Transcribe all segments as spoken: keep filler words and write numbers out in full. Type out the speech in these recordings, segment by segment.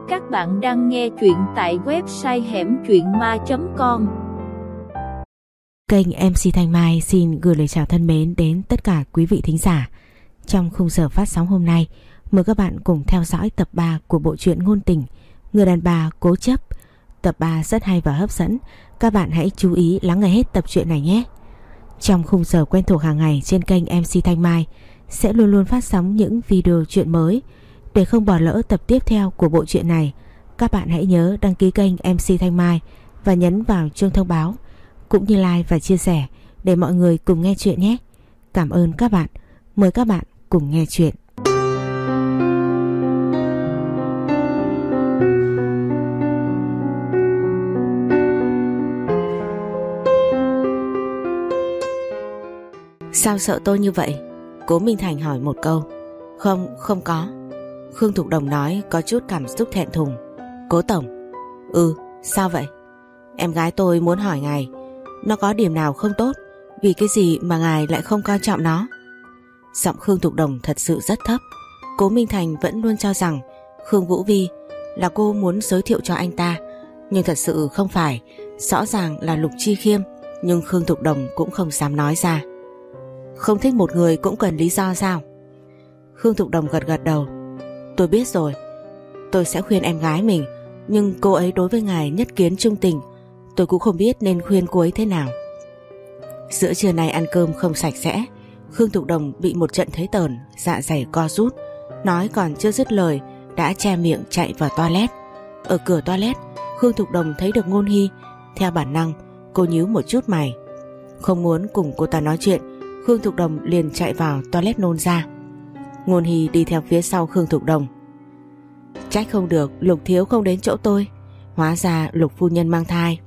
Các bạn đang nghe truyện tại website hẻm truyện ma chấm com. Kênh em xê Thanh Mai xin gửi lời chào thân mến đến tất cả quý vị thính giả. Trong khung giờ phát sóng hôm nay, mời các bạn cùng theo dõi tập ba của bộ truyện ngôn tình Người đàn bà cố chấp. Tập ba rất hay và hấp dẫn, các bạn hãy chú ý lắng nghe hết tập truyện này nhé. Trong khung giờ quen thuộc hàng ngày trên kênh em xê Thanh Mai sẽ luôn luôn phát sóng những video truyện mới. Để không bỏ lỡ tập tiếp theo của bộ truyện này, các bạn hãy nhớ đăng ký kênh em xê Thanh Mai và nhấn vào chuông thông báo, cũng như like và chia sẻ để mọi người cùng nghe chuyện nhé. Cảm ơn các bạn. Mời các bạn cùng nghe chuyện. Sao sợ tôi như vậy? Cố Minh Thành hỏi một câu. Không, không có. Khương Thục Đồng nói có chút cảm xúc thẹn thùng. Cố tổng. Ừ, sao vậy? Em gái tôi muốn hỏi ngài, nó có điểm nào không tốt, vì cái gì mà ngài lại không coi trọng nó? Giọng Khương Thục Đồng thật sự rất thấp. Cố Minh Thành vẫn luôn cho rằng Khương Vũ Vi là cô muốn giới thiệu cho anh ta, nhưng thật sự không phải. Rõ ràng là Lục Chi Khiêm, nhưng Khương Thục Đồng cũng không dám nói ra. Không thích một người cũng cần lý do sao? Khương Thục Đồng gật gật đầu. Tôi biết rồi, tôi sẽ khuyên em gái mình, nhưng cô ấy đối với ngài nhất kiến trung tình, tôi cũng không biết nên khuyên cô ấy thế nào. Giữa trưa nay ăn cơm không sạch sẽ, Khương Thục Đồng bị một trận thấy tởn, dạ dày co rút, nói còn chưa dứt lời đã che miệng chạy vào toilet. Ở cửa toilet, Khương Thục Đồng thấy được Ngôn Hy. Theo bản năng, cô nhíu một chút mày. Không muốn cùng cô ta nói chuyện, Khương Thục Đồng liền chạy vào toilet nôn ra. Ngôn Hy đi theo phía sau Khương Thục Đồng. Trách không được Lục thiếu không đến chỗ tôi, hóa ra Lục phu nhân mang thai.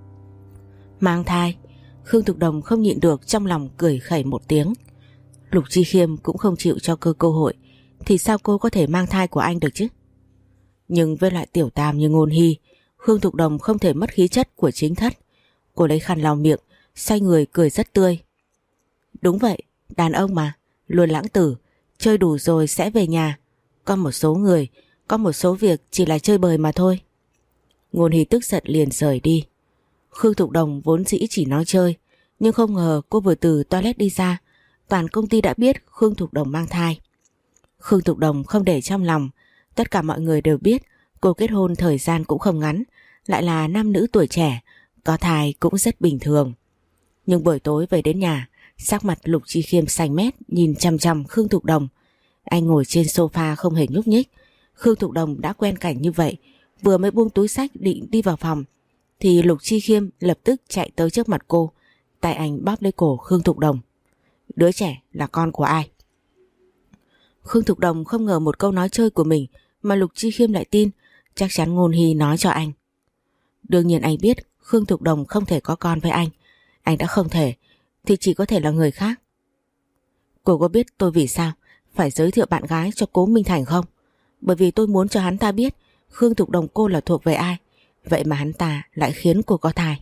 Mang thai? Khương Thục Đồng không nhịn được, trong lòng cười khẩy một tiếng. Lục Chi Khiêm cũng không chịu cho cơ cơ hội, thì sao cô có thể mang thai của anh được chứ? Nhưng với loại tiểu tam như Ngôn Hy, Khương Thục Đồng không thể mất khí chất của chính thất. Cô lấy khăn lau miệng, xoay người cười rất tươi. Đúng vậy, đàn ông mà, luôn lãng tử, chơi đủ rồi sẽ về nhà. Có một số người, có một số việc chỉ là chơi bời mà thôi. Ngôn Hy tức giận liền rời đi. Khương Thục Đồng vốn dĩ chỉ nói chơi, nhưng không ngờ cô vừa từ toilet đi ra, toàn công ty đã biết Khương Thục Đồng mang thai. Khương Thục Đồng không để trong lòng, tất cả mọi người đều biết cô kết hôn thời gian cũng không ngắn, lại là nam nữ tuổi trẻ, có thai cũng rất bình thường. Nhưng buổi tối về đến nhà, sắc mặt Lục Chi Khiêm xanh mét nhìn chằm chằm Khương Thục Đồng. Anh ngồi trên sofa không hề nhúc nhích. Khương Thục Đồng đã quen cảnh như vậy, vừa mới buông túi xách định đi vào phòng thì Lục Chi Khiêm lập tức chạy tới trước mặt cô, tay anh bóp lấy cổ Khương Thục Đồng. Đứa trẻ là con của ai? Khương Thục Đồng không ngờ một câu nói chơi của mình mà Lục Chi Khiêm lại tin, chắc chắn Ngôn Hy nói cho anh. Đương nhiên anh biết Khương Thục Đồng không thể có con với anh. Anh đã không thể thì chỉ có thể là người khác. Cô có biết tôi vì sao phải giới thiệu bạn gái cho Cố Minh Thành không? Bởi vì tôi muốn cho hắn ta biết Khương Thục Đồng cô là thuộc về ai, vậy mà hắn ta lại khiến cô có thai.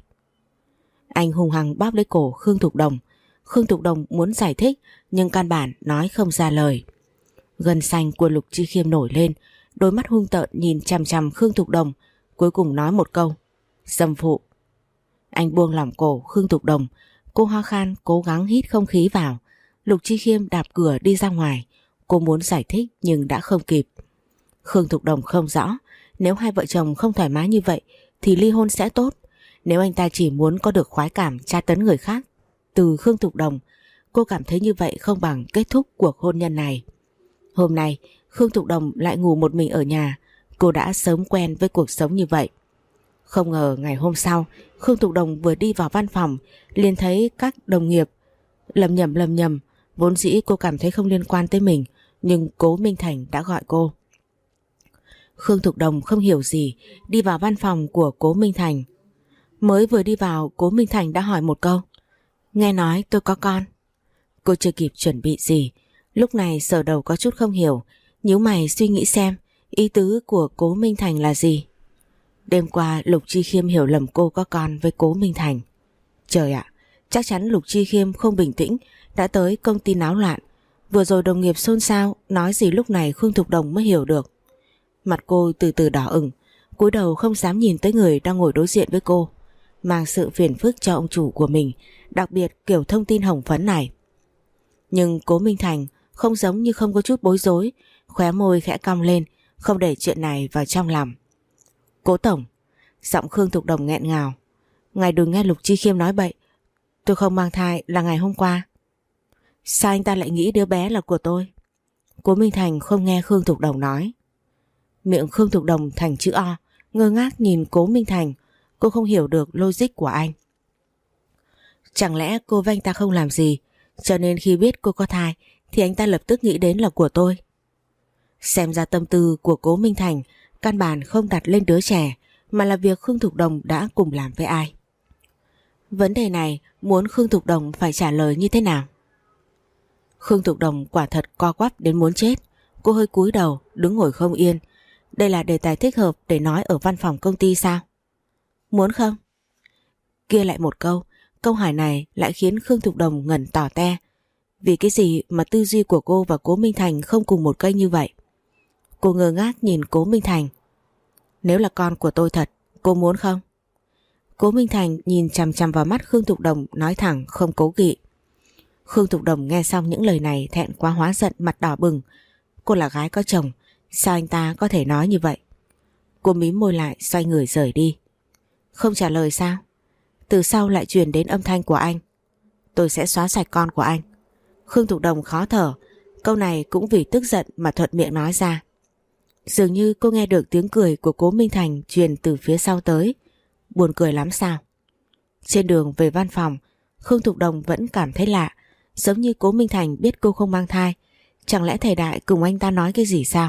Anh hung hăng bóp lấy cổ Khương Thục Đồng. Khương Thục Đồng muốn giải thích nhưng căn bản nói không ra lời. Gân xanh của Lục Chi Khiêm nổi lên, đôi mắt hung tợn nhìn chằm chằm Khương Thục Đồng, cuối cùng nói một câu: dâm phụ. Anh buông lỏng cổ Khương Thục Đồng, cô ho khan cố gắng hít không khí vào. Lục Chi Khiêm đạp cửa đi ra ngoài. Cô muốn giải thích nhưng đã không kịp. Khương Thục Đồng không rõ, nếu hai vợ chồng không thoải mái như vậy thì ly hôn sẽ tốt. Nếu anh ta chỉ muốn có được khoái cảm tra tấn người khác từ Khương Thục Đồng, cô cảm thấy như vậy không bằng kết thúc cuộc hôn nhân này. Hôm nay Khương Thục Đồng lại ngủ một mình ở nhà. Cô đã sớm quen với cuộc sống như vậy. Không ngờ ngày hôm sau, Khương Thục Đồng vừa đi vào văn phòng liền thấy các đồng nghiệp. Lầm nhầm lầm nhầm, vốn dĩ cô cảm thấy không liên quan tới mình, nhưng Cố Minh Thành đã gọi cô. Khương Thục Đồng không hiểu gì đi vào văn phòng của Cố Minh Thành. Mới vừa đi vào, Cố Minh Thành đã hỏi một câu: nghe nói tôi có con. Cô chưa kịp chuẩn bị gì, lúc này sờ đầu có chút không hiểu, nhíu mày suy nghĩ xem ý tứ của Cố Minh Thành là gì. Đêm qua Lục Chi Khiêm hiểu lầm cô có con với Cố Minh Thành. Trời ạ, chắc chắn Lục Chi Khiêm không bình tĩnh đã tới công ty náo loạn. Vừa rồi đồng nghiệp xôn xao nói gì lúc này Khương Thục Đồng mới hiểu được. Mặt cô từ từ đỏ ửng, cúi đầu không dám nhìn tới người đang ngồi đối diện với cô, mang sự phiền phức cho ông chủ của mình, đặc biệt kiểu thông tin hồng phấn này. Nhưng Cố Minh Thành không giống như không có chút bối rối, khóe môi khẽ cong lên, không để chuyện này vào trong lòng. Cố tổng, giọng Khương Thục Đồng nghẹn ngào. Ngài đừng nghe Lục Chi Khiêm nói bậy, tôi không mang thai là ngày hôm qua. Sao anh ta lại nghĩ đứa bé là của tôi? Cố Minh Thành không nghe Khương Thục Đồng nói. Miệng Khương Thục Đồng thành chữ O, ngơ ngác nhìn Cố Minh Thành. Cô không hiểu được logic của anh. Chẳng lẽ cô và anh ta không làm gì, cho nên khi biết cô có thai thì anh ta lập tức nghĩ đến là của tôi? Xem ra tâm tư của Cố Minh Thành căn bản không đặt lên đứa trẻ, mà là việc Khương Thục Đồng đã cùng làm với ai. Vấn đề này muốn Khương Thục Đồng phải trả lời như thế nào? Khương Thục Đồng quả thật co quắp đến muốn chết. Cô hơi cúi đầu, đứng ngồi không yên. Đây là đề tài thích hợp để nói ở văn phòng công ty sao? Muốn không? Kia lại một câu. Câu hỏi này lại khiến Khương Thục Đồng ngẩn tỏ te. Vì cái gì mà tư duy của cô và Cố Minh Thành không cùng một kênh như vậy? Cô ngơ ngác nhìn Cố Minh Thành. Nếu là con của tôi thật, cô muốn không? Cố Minh Thành nhìn chằm chằm vào mắt Khương Thục Đồng, nói thẳng không cố kỵ. Khương Thục Đồng nghe xong những lời này thẹn quá hóa giận, mặt đỏ bừng. Cô là gái có chồng, sao anh ta có thể nói như vậy? Cô mím môi lại, xoay người rời đi. Không trả lời sao? Từ sau lại truyền đến âm thanh của anh. Tôi sẽ xóa sạch con của anh. Khương Thục Đồng khó thở. Câu này cũng vì tức giận mà thuận miệng nói ra. Dường như cô nghe được tiếng cười của Cố Minh Thành truyền từ phía sau tới. Buồn cười lắm sao? Trên đường về văn phòng, Khương Thục Đồng vẫn cảm thấy lạ, giống như Cố Minh Thành biết cô không mang thai. Chẳng lẽ thầy Đại cùng anh ta nói cái gì sao?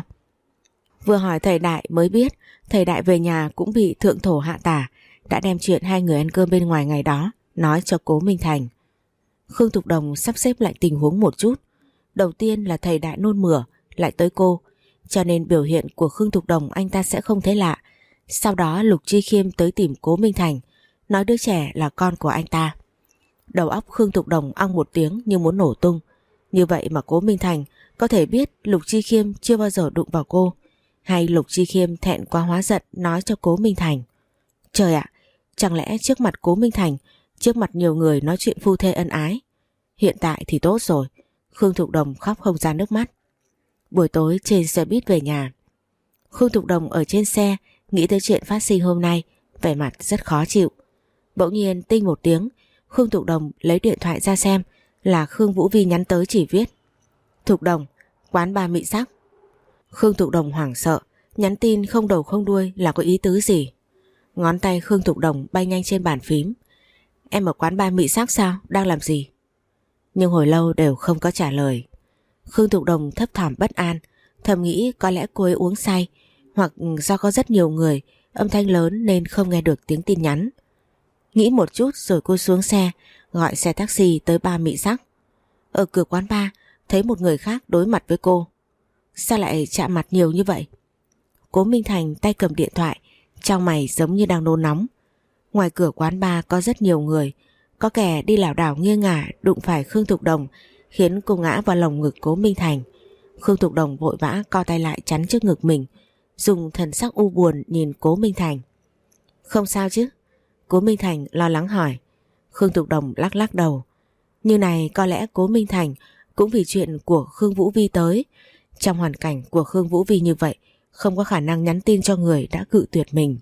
Vừa hỏi thầy Đại mới biết thầy Đại về nhà cũng bị thượng thổ hạ tả, đã đem chuyện hai người ăn cơm bên ngoài ngày đó nói cho Cố Minh Thành. Khương Thục Đồng sắp xếp lại tình huống một chút. Đầu tiên là thầy Đại nôn mửa, lại tới cô, cho nên biểu hiện của Khương Thục Đồng anh ta sẽ không thấy lạ. Sau đó Lục Chi Khiêm tới tìm Cố Minh Thành, nói đứa trẻ là con của anh ta. Đầu óc Khương Thục Đồng ong một tiếng như muốn nổ tung. Như vậy mà Cố Minh Thành có thể biết Lục Chi Khiêm chưa bao giờ đụng vào cô, hay Lục Chi Khiêm thẹn quá hóa giận nói cho Cố Minh Thành? Trời ạ, chẳng lẽ trước mặt Cố Minh Thành, trước mặt nhiều người nói chuyện phu thê ân ái? Hiện tại thì tốt rồi. Khương Thục Đồng khóc không ra nước mắt. Buổi tối trên xe buýt về nhà, Khương Thục Đồng ở trên xe nghĩ tới chuyện phát sinh hôm nay, vẻ mặt rất khó chịu. Bỗng nhiên tinh một tiếng, Khương Thục Đồng lấy điện thoại ra xem, là Khương Vũ Vi nhắn tới, chỉ viết: Thục Đồng, quán ba Mị Sắc. Khương Thục Đồng hoảng sợ, nhắn tin không đầu không đuôi là có ý tứ gì? Ngón tay Khương Thục Đồng bay nhanh trên bàn phím. Em ở quán ba Mị Sắc sao? Đang làm gì? Nhưng hồi lâu đều không có trả lời. Khương Thục Đồng thấp thỏm bất an, thầm nghĩ có lẽ cô ấy uống say, hoặc do có rất nhiều người, âm thanh lớn nên không nghe được tiếng tin nhắn. Nghĩ một chút rồi cô xuống xe, gọi xe taxi tới ba Mị Sắc. Ở cửa quán bar thấy một người khác đối mặt với cô. Sao lại chạm mặt nhiều như vậy? Cố Minh Thành tay cầm điện thoại, trong mày giống như đang nôn nóng. Ngoài cửa quán bar có rất nhiều người, có kẻ đi lảo đảo nghiêng ngả đụng phải Khương Thục Đồng, khiến cô ngã vào lồng ngực Cố Minh Thành. Khương Thục Đồng vội vã co tay lại chắn trước ngực mình, dùng thần sắc u buồn nhìn Cố Minh Thành. Không sao chứ? Cố Minh Thành lo lắng hỏi. Khương Thục Đồng lắc lắc đầu. Như này có lẽ Cố Minh Thành cũng vì chuyện của Khương Vũ Vi tới. Trong hoàn cảnh của Khương Vũ Vi như vậy, không có khả năng nhắn tin cho người đã cự tuyệt mình.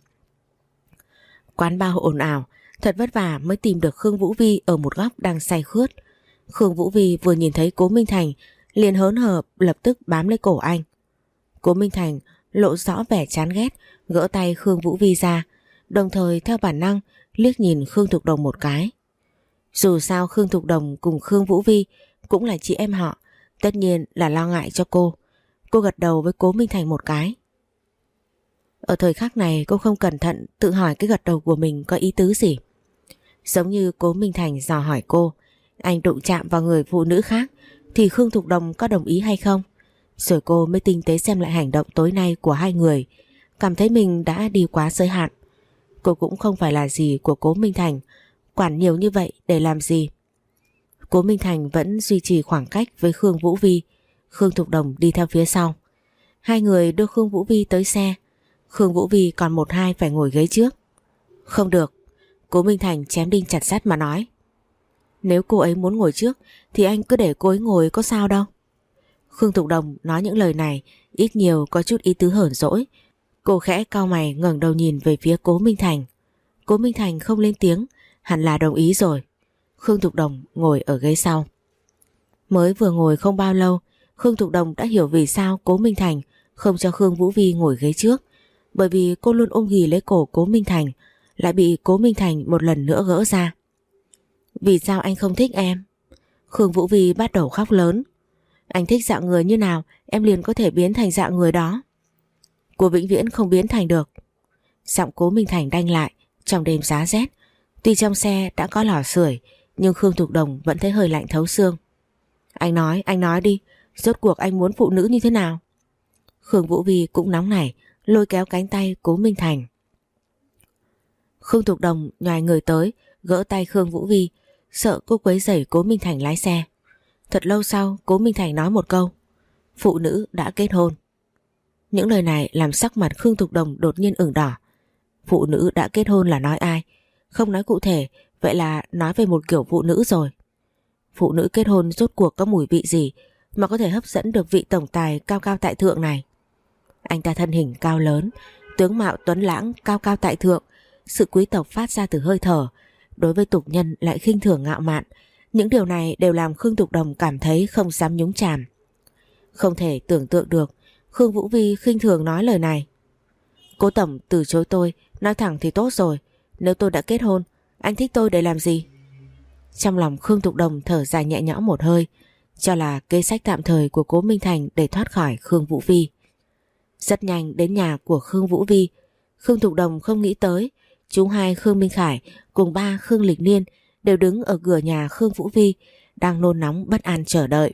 Quán bar ồn ào, thật vất vả mới tìm được Khương Vũ Vi ở một góc đang say khướt. Khương Vũ Vi vừa nhìn thấy Cố Minh Thành liền hớn hở lập tức bám lấy cổ anh. Cố Minh Thành lộ rõ vẻ chán ghét, gỡ tay Khương Vũ Vi ra, đồng thời theo bản năng liếc nhìn Khương Thục Đồng một cái. Dù sao Khương Thục Đồng cùng Khương Vũ Vi cũng là chị em họ, tất nhiên là lo ngại cho cô. Cô gật đầu với Cố Minh Thành một cái. Ở thời khắc này cô không cẩn thận tự hỏi cái gật đầu của mình có ý tứ gì. Giống như Cố Minh Thành dò hỏi cô, anh đụng chạm vào người phụ nữ khác thì Khương Thục Đồng có đồng ý hay không? Rồi cô mới tinh tế xem lại hành động tối nay của hai người, cảm thấy mình đã đi quá giới hạn. Cô cũng không phải là gì của Cố Minh Thành, quản nhiều như vậy để làm gì? Cố Minh Thành vẫn duy trì khoảng cách với Khương Vũ Vi. Khương Thục Đồng đi theo phía sau. Hai người đưa Khương Vũ Vi tới xe. Khương Vũ Vi còn một hai phải ngồi ghế trước. Không được, Cố Minh Thành chém đinh chặt sắt mà nói. Nếu cô ấy muốn ngồi trước thì anh cứ để cô ấy ngồi, có sao đâu. Khương Thục Đồng nói những lời này ít nhiều có chút ý tứ hờn dỗi. Cô khẽ cau mày ngẩng đầu nhìn về phía Cố Minh Thành. Cố Minh Thành không lên tiếng, hẳn là đồng ý rồi. Khương Thục Đồng ngồi ở ghế sau. Mới vừa ngồi không bao lâu, Khương Thục Đồng đã hiểu vì sao Cố Minh Thành không cho Khương Vũ Vi ngồi ghế trước. Bởi vì cô luôn ôm ghì lấy cổ Cố Minh Thành, lại bị Cố Minh Thành một lần nữa gỡ ra. Vì sao anh không thích em? Khương Vũ Vi bắt đầu khóc lớn. Anh thích dạng người như nào, em liền có thể biến thành dạng người đó. Cô vĩnh viễn không biến thành được. Giọng Cố Minh Thành đanh lại. Trong đêm giá rét, tuy trong xe đã có lò sưởi, nhưng Khương Thục Đồng vẫn thấy hơi lạnh thấu xương. Anh nói, anh nói đi, rốt cuộc anh muốn phụ nữ như thế nào? Khương Vũ Vi cũng nóng nảy, lôi kéo cánh tay Cố Minh Thành. Khương Thục Đồng nhoài người tới, gỡ tay Khương Vũ Vi, sợ cô quấy rầy Cố Minh Thành lái xe. Thật lâu sau, Cố Minh Thành nói một câu: phụ nữ đã kết hôn. Những lời này làm sắc mặt Khương Thục Đồng đột nhiên ửng đỏ. Phụ nữ đã kết hôn là nói ai? Không nói cụ thể, vậy là nói về một kiểu phụ nữ rồi. Phụ nữ kết hôn rốt cuộc có mùi vị gì mà có thể hấp dẫn được vị tổng tài cao cao tại thượng này? Anh ta thân hình cao lớn, tướng mạo tuấn lãng, cao cao tại thượng, sự quý tộc phát ra từ hơi thở, đối với tục nhân lại khinh thường ngạo mạn. Những điều này đều làm Khương Thục Đồng cảm thấy không dám nhúng chàm. Không thể tưởng tượng được Khương Vũ Vi khinh thường nói lời này. Cố tổng từ chối tôi, nói thẳng thì tốt rồi. Nếu tôi đã kết hôn, anh thích tôi để làm gì? Trong lòng Khương Thục Đồng thở dài nhẹ nhõm một hơi, cho là kế sách tạm thời của Cố Minh Thành để thoát khỏi Khương Vũ Vi. Rất nhanh đến nhà của Khương Vũ Vi. Khương Thục Đồng không nghĩ tới chú hai Khương Minh Khải cùng ba Khương Lịch Niên đều đứng ở cửa nhà Khương Vũ Vi, đang nôn nóng bất an chờ đợi.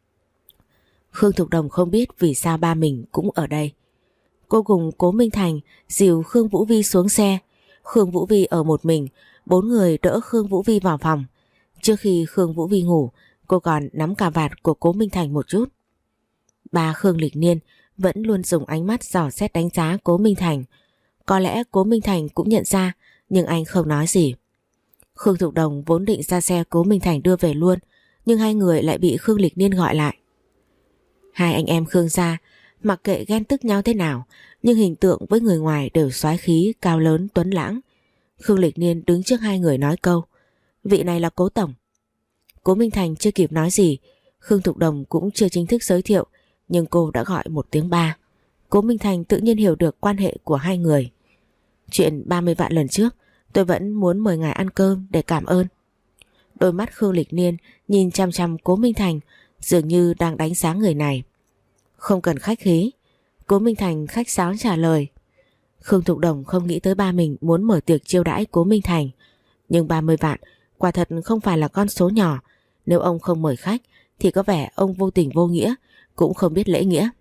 Khương Thục Đồng không biết vì sao ba mình cũng ở đây. Cô cùng Cố Minh Thành dìu Khương Vũ Vi xuống xe. Khương Vũ Vi ở một mình, bốn người đỡ Khương Vũ Vi vào phòng. Trước khi Khương Vũ Vi ngủ, cô còn nắm cà vạt của Cố Minh Thành một chút. Ba Khương Lịch Niên vẫn luôn dùng ánh mắt dò xét đánh giá Cố Minh Thành. Có lẽ Cố Minh Thành cũng nhận ra, nhưng anh không nói gì. Khương Thục Đồng vốn định ra xe Cố Minh Thành đưa về luôn, nhưng hai người lại bị Khương Lịch Niên gọi lại. Hai anh em Khương gia mặc kệ ghen tức nhau thế nào, nhưng hình tượng với người ngoài đều soái khí, cao lớn, tuấn lãng. Khương Lịch Niên đứng trước hai người nói câu: vị này là Cố tổng. Cố Minh Thành chưa kịp nói gì, Khương Thục Đồng cũng chưa chính thức giới thiệu, nhưng cô đã gọi một tiếng ba. Cố Minh Thành tự nhiên hiểu được quan hệ của hai người. Chuyện ba mươi vạn lần trước, tôi vẫn muốn mời ngài ăn cơm để cảm ơn. Đôi mắt Khương Lịch Niên nhìn chăm chăm Cố Minh Thành, dường như đang đánh giá người này. Không cần khách khí. Cố Minh Thành khách sáo trả lời. Khương Thục Đồng không nghĩ tới ba mình muốn mở tiệc chiêu đãi Cố Minh Thành, nhưng ba mươi vạn quả thật không phải là con số nhỏ. Nếu ông không mời khách thì có vẻ ông vô tình vô nghĩa, cũng không biết lễ nghĩa.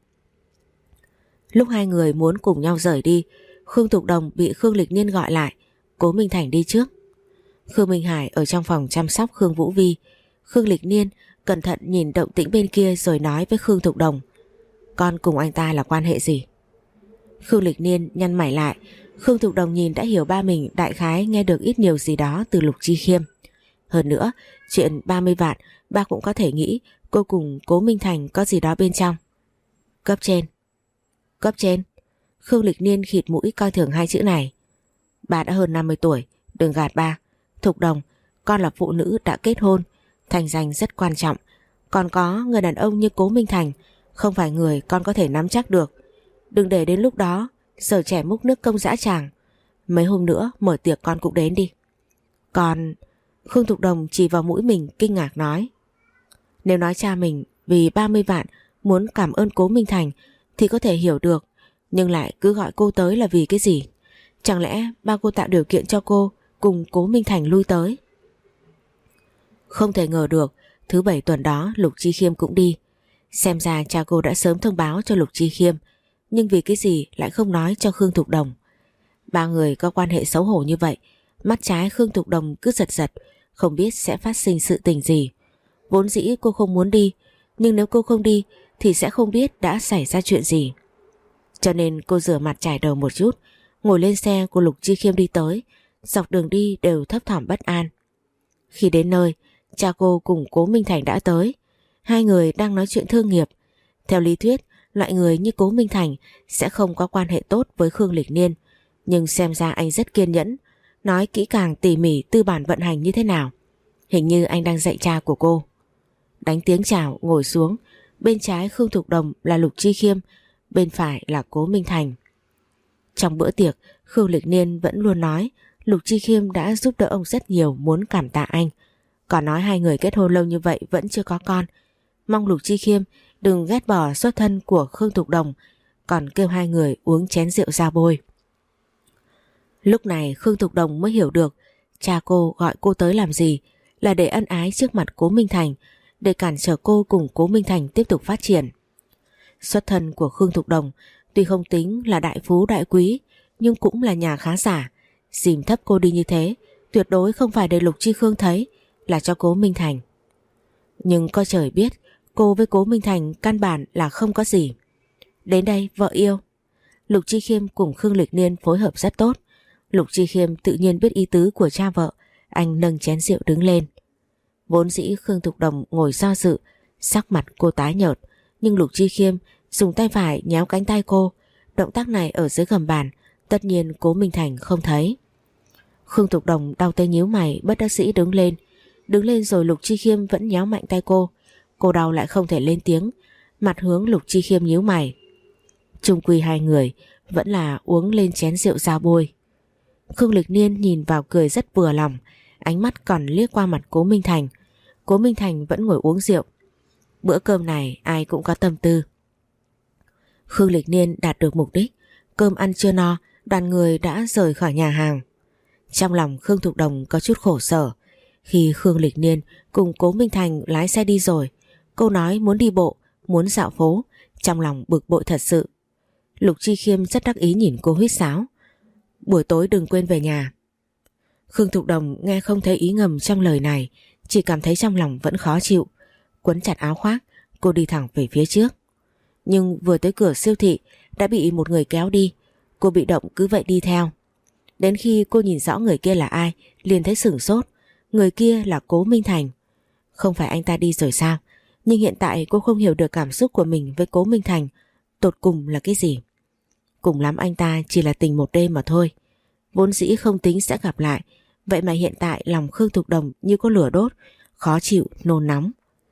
Lúc hai người muốn cùng nhau rời đi, Khương Thục Đồng bị Khương Lịch Niên gọi lại. Cố Minh Thành đi trước. Khương Minh Hải ở trong phòng chăm sóc Khương Vũ Vi. Khương Lịch Niên cẩn thận nhìn động tĩnh bên kia rồi nói với Khương Thục Đồng: con cùng anh ta là quan hệ gì? Khương Lịch Niên nhăn mày lại. Khương Thục Đồng nhìn đã hiểu ba mình đại khái nghe được ít nhiều gì đó từ Lục Chi Khiêm. Hơn nữa, chuyện ba mươi vạn ba cũng có thể nghĩ cô cùng Cố Minh Thành có gì đó bên trong. Cấp trên. Cấp trên. Khương Lịch Niên khịt mũi coi thường hai chữ này. Bà đã hơn năm mươi tuổi, đừng gạt ba. Thục Đồng, con là phụ nữ đã kết hôn, thành danh rất quan trọng. Còn có người đàn ông như Cố Minh Thành, không phải người con có thể nắm chắc được. Đừng để đến lúc đó giờ trẻ múc nước công dã tràng. Mấy hôm nữa mở tiệc con cũng đến đi. Còn... Khương Thục Đồng chỉ vào mũi mình kinh ngạc nói: nếu nói cha mình vì ba mươi vạn muốn cảm ơn Cố Minh Thành thì có thể hiểu được, nhưng lại cứ gọi cô tới là vì cái gì? Chẳng lẽ ba cô tạo điều kiện cho cô cùng Cố Minh Thành lui tới? Không thể ngờ được thứ bảy tuần đó Lục Chi Khiêm cũng đi. Xem ra cha cô đã sớm thông báo cho Lục Chi Khiêm, nhưng vì cái gì lại không nói cho Khương Thục Đồng? Ba người có quan hệ xấu hổ như vậy, mắt trái Khương Thục Đồng cứ giật giật, không biết sẽ phát sinh sự tình gì. Vốn dĩ cô không muốn đi, nhưng nếu cô không đi thì sẽ không biết đã xảy ra chuyện gì. Cho nên cô rửa mặt chải đầu một chút, ngồi lên xe của Lục Chi Khiêm đi tới. Dọc đường đi đều thấp thỏm bất an. Khi đến nơi, cha cô cùng Cố Minh Thành đã tới. Hai người đang nói chuyện thương nghiệp. Theo lý thuyết, loại người như Cố Minh Thành sẽ không có quan hệ tốt với Khương Lịch Niên, nhưng xem ra anh rất kiên nhẫn, nói kỹ càng tỉ mỉ tư bản vận hành như thế nào. Hình như anh đang dạy cha của cô. Đánh tiếng chào, ngồi xuống. Bên trái Khương Thục Đồng là Lục Chi Khiêm, bên phải là Cố Minh Thành. Trong bữa tiệc, Khương Lịch Niên vẫn luôn nói Lục Chi Khiêm đã giúp đỡ ông rất nhiều, muốn cảm tạ anh. Còn nói hai người kết hôn lâu như vậy vẫn chưa có con, mong Lục Chi Khiêm đừng ghét bỏ xuất thân của Khương Thục Đồng, còn kêu hai người uống chén rượu ra bôi. Lúc này Khương Thục Đồng mới hiểu được cha cô gọi cô tới làm gì, là để ân ái trước mặt Cố Minh Thành, để cản trở cô cùng Cố Minh Thành tiếp tục phát triển. Xuất thân của Khương Thục Đồng tuy không tính là đại phú đại quý, nhưng cũng là nhà khá giả. Dìm thấp cô đi như thế tuyệt đối không phải để Lục Chi Khương thấy, là cho Cố Minh Thành. Nhưng coi trời biết cô với Cố Minh Thành căn bản là không có gì. Đến đây vợ yêu. Lục Chi Khiêm cùng Khương Lịch Niên phối hợp rất tốt. Lục Chi Khiêm tự nhiên biết ý tứ của cha vợ, anh nâng chén rượu đứng lên. Vốn dĩ Khương Thục Đồng ngồi do dự, sắc mặt cô tái nhợt, nhưng Lục Chi Khiêm dùng tay phải nhéo cánh tay cô. Động tác này ở dưới gầm bàn, tất nhiên Cố Minh Thành không thấy. Khương Thục Đồng đau tay nhíu mày, bất đắc dĩ đứng lên. Đứng lên rồi Lục Chi Khiêm vẫn nhéo mạnh tay cô. Cô đau lại không thể lên tiếng, mặt hướng Lục Chi Khiêm nhíu mày. Chung quy hai người vẫn là uống lên chén rượu ra bôi. Khương Lịch Niên nhìn vào cười rất vừa lòng, ánh mắt còn liếc qua mặt Cố Minh Thành. Cố Minh Thành vẫn ngồi uống rượu. Bữa cơm này ai cũng có tâm tư. Khương Lịch Niên đạt được mục đích, cơm ăn chưa no, đoàn người đã rời khỏi nhà hàng. Trong lòng Khương Thục Đồng có chút khổ sở. Khi Khương Lịch Niên cùng Cố Minh Thành lái xe đi rồi, cô nói muốn đi bộ, muốn dạo phố, trong lòng bực bội thật sự. Lục Chi Khiêm rất đắc ý nhìn cô huýt sáo. Buổi tối đừng quên về nhà. Khương Thục Đồng nghe không thấy ý ngầm trong lời này, chỉ cảm thấy trong lòng vẫn khó chịu. Quấn chặt áo khoác, cô đi thẳng về phía trước. Nhưng vừa tới cửa siêu thị đã bị một người kéo đi. Cô bị động cứ vậy đi theo. Đến khi cô nhìn rõ người kia là ai, liền thấy sửng sốt. Người kia là Cố Minh Thành. Không phải anh ta đi rồi sao? Nhưng hiện tại cô không hiểu được cảm xúc của mình với Cố Minh Thành tột cùng là cái gì. Cùng lắm anh ta chỉ là tình một đêm mà thôi. Vốn dĩ không tính sẽ gặp lại, vậy mà hiện tại lòng Khương Thục Đồng như có lửa đốt, khó chịu, nôn nóng.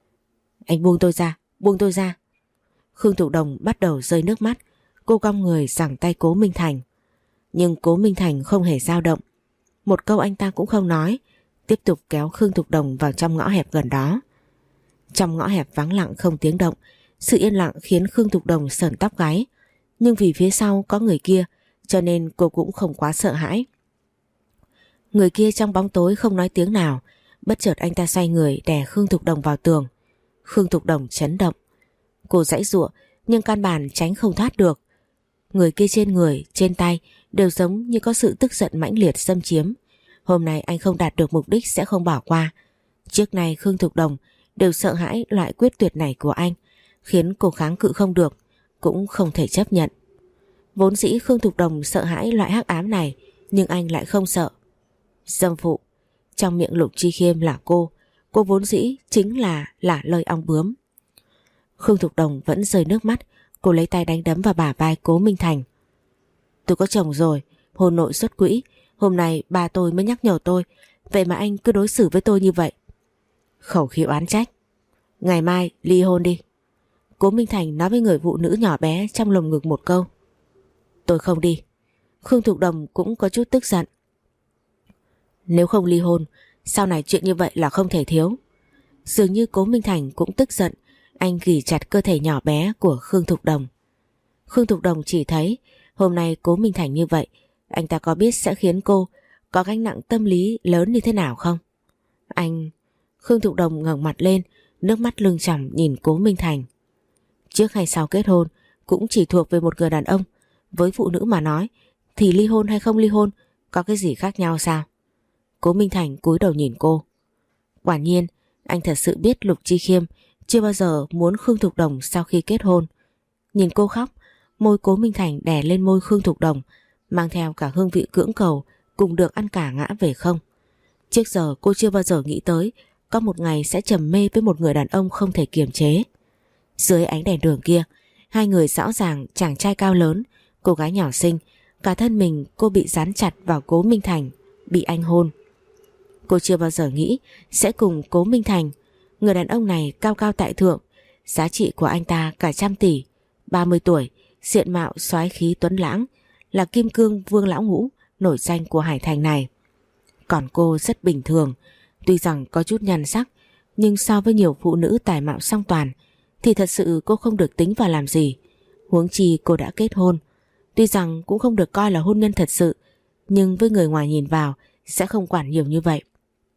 Anh buông tôi ra, buông tôi ra. Khương Thục Đồng bắt đầu rơi nước mắt. Cô cong người giằng tay Cố Minh Thành. Nhưng Cố Minh Thành không hề dao động. Một câu anh ta cũng không nói, tiếp tục kéo Khương Thục Đồng vào trong ngõ hẹp gần đó. Trong ngõ hẹp vắng lặng không tiếng động. Sự yên lặng khiến Khương Thục Đồng sởn tóc gáy. Nhưng vì phía sau có người kia, cho nên cô cũng không quá sợ hãi. Người kia trong bóng tối không nói tiếng nào. Bất chợt anh ta xoay người đè Khương Thục Đồng vào tường. Khương Thục Đồng chấn động. Cô giãy giụa nhưng căn bản tránh không thoát được. Người kia trên người, trên tay đều giống như có sự tức giận mãnh liệt xâm chiếm. Hôm nay anh không đạt được mục đích sẽ không bỏ qua. Trước nay Khương Thục Đồng đều sợ hãi loại quyết tuyệt này của anh, khiến cô kháng cự không được, cũng không thể chấp nhận. Vốn dĩ Khương Thục Đồng sợ hãi loại hắc ám này, nhưng anh lại không sợ. Dâm phụ, trong miệng Lục Chi Khiêm là cô, cô vốn dĩ chính là là lời ong bướm. Khương Thục Đồng vẫn rơi nước mắt, cô lấy tay đánh đấm vào bả vai Cố Minh Thành. Tôi có chồng rồi, hôn nội xuất quỹ, hôm nay ba tôi mới nhắc nhở tôi, vậy mà anh cứ đối xử với tôi như vậy. Khẩu khí oán trách. Ngày mai ly hôn đi. Cố Minh Thành nói với người phụ nữ nhỏ bé trong lồng ngực một câu. Tôi không đi. Khương Thục Đồng cũng có chút tức giận. Nếu không ly hôn, sau này chuyện như vậy là không thể thiếu. Dường như Cố Minh Thành cũng tức giận, anh ghì chặt cơ thể nhỏ bé của Khương Thục Đồng. Khương Thục Đồng chỉ thấy hôm nay Cố Minh Thành như vậy, anh ta có biết sẽ khiến cô có gánh nặng tâm lý lớn như thế nào không? Anh... Khương Thục Đồng ngẩng mặt lên, nước mắt lưng tròng nhìn Cố Minh Thành. Trước hay sau kết hôn cũng chỉ thuộc về một người đàn ông. Với phụ nữ mà nói thì ly hôn hay không ly hôn có cái gì khác nhau sao? Cố Minh Thành cúi đầu nhìn cô. Quả nhiên anh thật sự biết Lục Chi Khiêm chưa bao giờ muốn Khương Thục Đồng sau khi kết hôn. Nhìn cô khóc, Môi Cố Minh Thành đè lên môi Khương Thục Đồng, mang theo cả hương vị cưỡng cầu cùng được ăn cả ngã về không. Trước giờ cô chưa bao giờ nghĩ tới có một ngày sẽ trầm mê với một người đàn ông không thể kiềm chế. Dưới ánh đèn đường kia, hai người rõ ràng chàng trai cao lớn, cô gái nhỏ xinh, cả thân mình cô bị dán chặt vào Cố Minh Thành, bị anh hôn. Cô chưa bao giờ nghĩ sẽ cùng Cố Minh Thành, người đàn ông này cao cao tại thượng, giá trị của anh ta cả trăm tỷ, ba mươi tuổi, diện mạo soái khí tuấn lãng, là kim cương Vương Lão Ngũ nổi danh của Hải Thành này. Còn cô rất bình thường, tuy rằng có chút nhan sắc, nhưng so với nhiều phụ nữ tài mạo song toàn thì thật sự cô không được tính vào làm gì. Huống chi cô đã kết hôn, tuy rằng cũng không được coi là hôn nhân thật sự, nhưng với người ngoài nhìn vào sẽ không quản nhiều như vậy.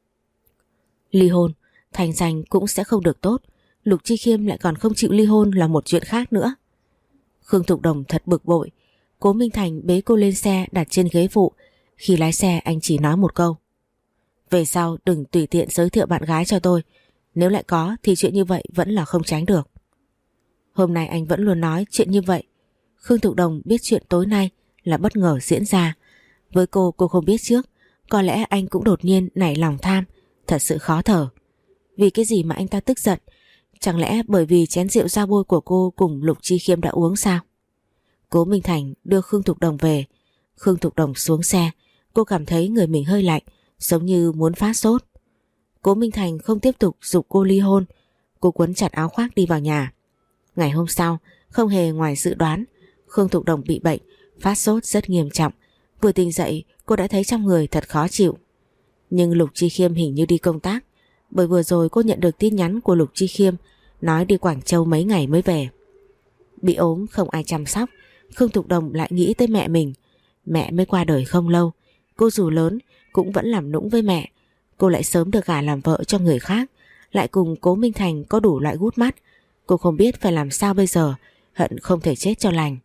Ly hôn, thành danh cũng sẽ không được tốt, Lục Chi Khiêm lại còn không chịu ly hôn là một chuyện khác nữa. Khương Thục Đồng thật bực bội. Cố Minh Thành bế cô lên xe đặt trên ghế phụ. Khi lái xe anh chỉ nói một câu: về sau đừng tùy tiện giới thiệu bạn gái cho tôi, nếu lại có thì chuyện như vậy vẫn là không tránh được. Hôm nay anh vẫn luôn nói chuyện như vậy. Khương Thục Đồng biết chuyện tối nay là bất ngờ diễn ra. Với cô, cô không biết trước, có lẽ anh cũng đột nhiên nảy lòng tham, thật sự khó thở. Vì cái gì mà anh ta tức giận? Chẳng lẽ bởi vì chén rượu ra bôi của cô cùng Lục Chi Khiêm đã uống sao? Cố Minh Thành đưa Khương Thục Đồng về. Khương Thục Đồng xuống xe, cô cảm thấy người mình hơi lạnh, giống như muốn phát sốt. Cố Minh Thành không tiếp tục giục cô ly hôn. Cô quấn chặt áo khoác đi vào nhà. Ngày hôm sau, không hề ngoài dự đoán, Khương Thục Đồng bị bệnh, phát sốt rất nghiêm trọng. Vừa tỉnh dậy cô đã thấy trong người thật khó chịu. Nhưng Lục Chi Khiêm hình như đi công tác, bởi vừa rồi cô nhận được tin nhắn của Lục Chi Khiêm nói đi Quảng Châu mấy ngày mới về. Bị ốm không ai chăm sóc, Khương Thục Đồng lại nghĩ tới mẹ mình. Mẹ mới qua đời không lâu, cô dù lớn cũng vẫn làm nũng với mẹ. Cô lại sớm được gả làm vợ cho người khác, lại cùng Cố Minh Thành có đủ loại gút mắt. Cô không biết phải làm sao bây giờ, hận không thể chết cho lành.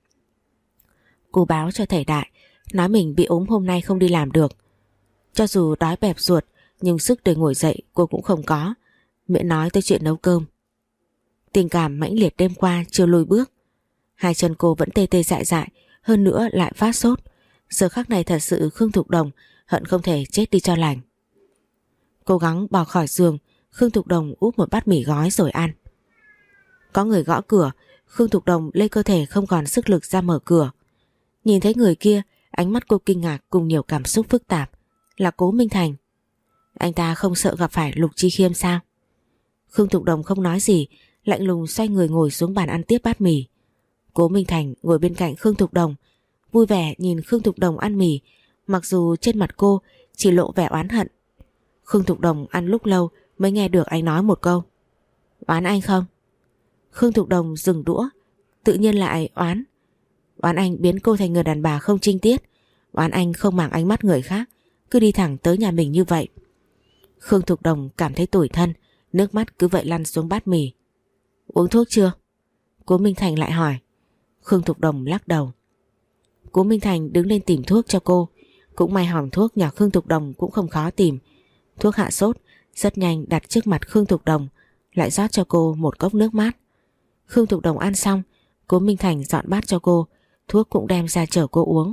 Cô báo cho thầy Đại, nói mình bị ốm hôm nay không đi làm được. Cho dù đói bẹp ruột, nhưng sức để ngồi dậy cô cũng không có, miễn nói tới chuyện nấu cơm. Tình cảm mãnh liệt đêm qua chưa lùi bước. Hai chân cô vẫn tê tê dại dại, hơn nữa lại phát sốt. Giờ khắc này thật sự Khương Thục Đồng hận không thể chết đi cho lành. Cố gắng bò khỏi giường, Khương Thục Đồng úp một bát mì gói rồi ăn. Có người gõ cửa, Khương Thục Đồng lê cơ thể không còn sức lực ra mở cửa. Nhìn thấy người kia, ánh mắt cô kinh ngạc cùng nhiều cảm xúc phức tạp. Là Cố Minh Thành. Anh ta không sợ gặp phải Lục Chi Khiêm sao? Khương Thục Đồng không nói gì, lạnh lùng xoay người ngồi xuống bàn ăn tiếp bát mì. Cố Minh Thành ngồi bên cạnh Khương Thục Đồng, vui vẻ nhìn Khương Thục Đồng ăn mì, mặc dù trên mặt cô chỉ lộ vẻ oán hận. Khương Thục Đồng ăn lúc lâu mới nghe được anh nói một câu: oán anh không? Khương Thục Đồng dừng đũa, tự nhiên lại oán. Oán anh biến cô thành người đàn bà không trinh tiết, oán anh không màng ánh mắt người khác, cứ đi thẳng tới nhà mình như vậy. Khương Thục Đồng cảm thấy tủi thân, nước mắt cứ vậy lăn xuống bát mì. Uống thuốc chưa? Cố Minh Thành lại hỏi. Khương Thục Đồng lắc đầu. Cố Minh Thành đứng lên tìm thuốc cho cô. Cũng may hòm thuốc nhà Khương Thục Đồng cũng không khó tìm. Thuốc hạ sốt rất nhanh đặt trước mặt Khương Thục Đồng, lại rót cho cô một cốc nước mát. Khương Thục Đồng ăn xong, Cố Minh Thành dọn bát cho cô, thuốc cũng đem ra chở cô uống.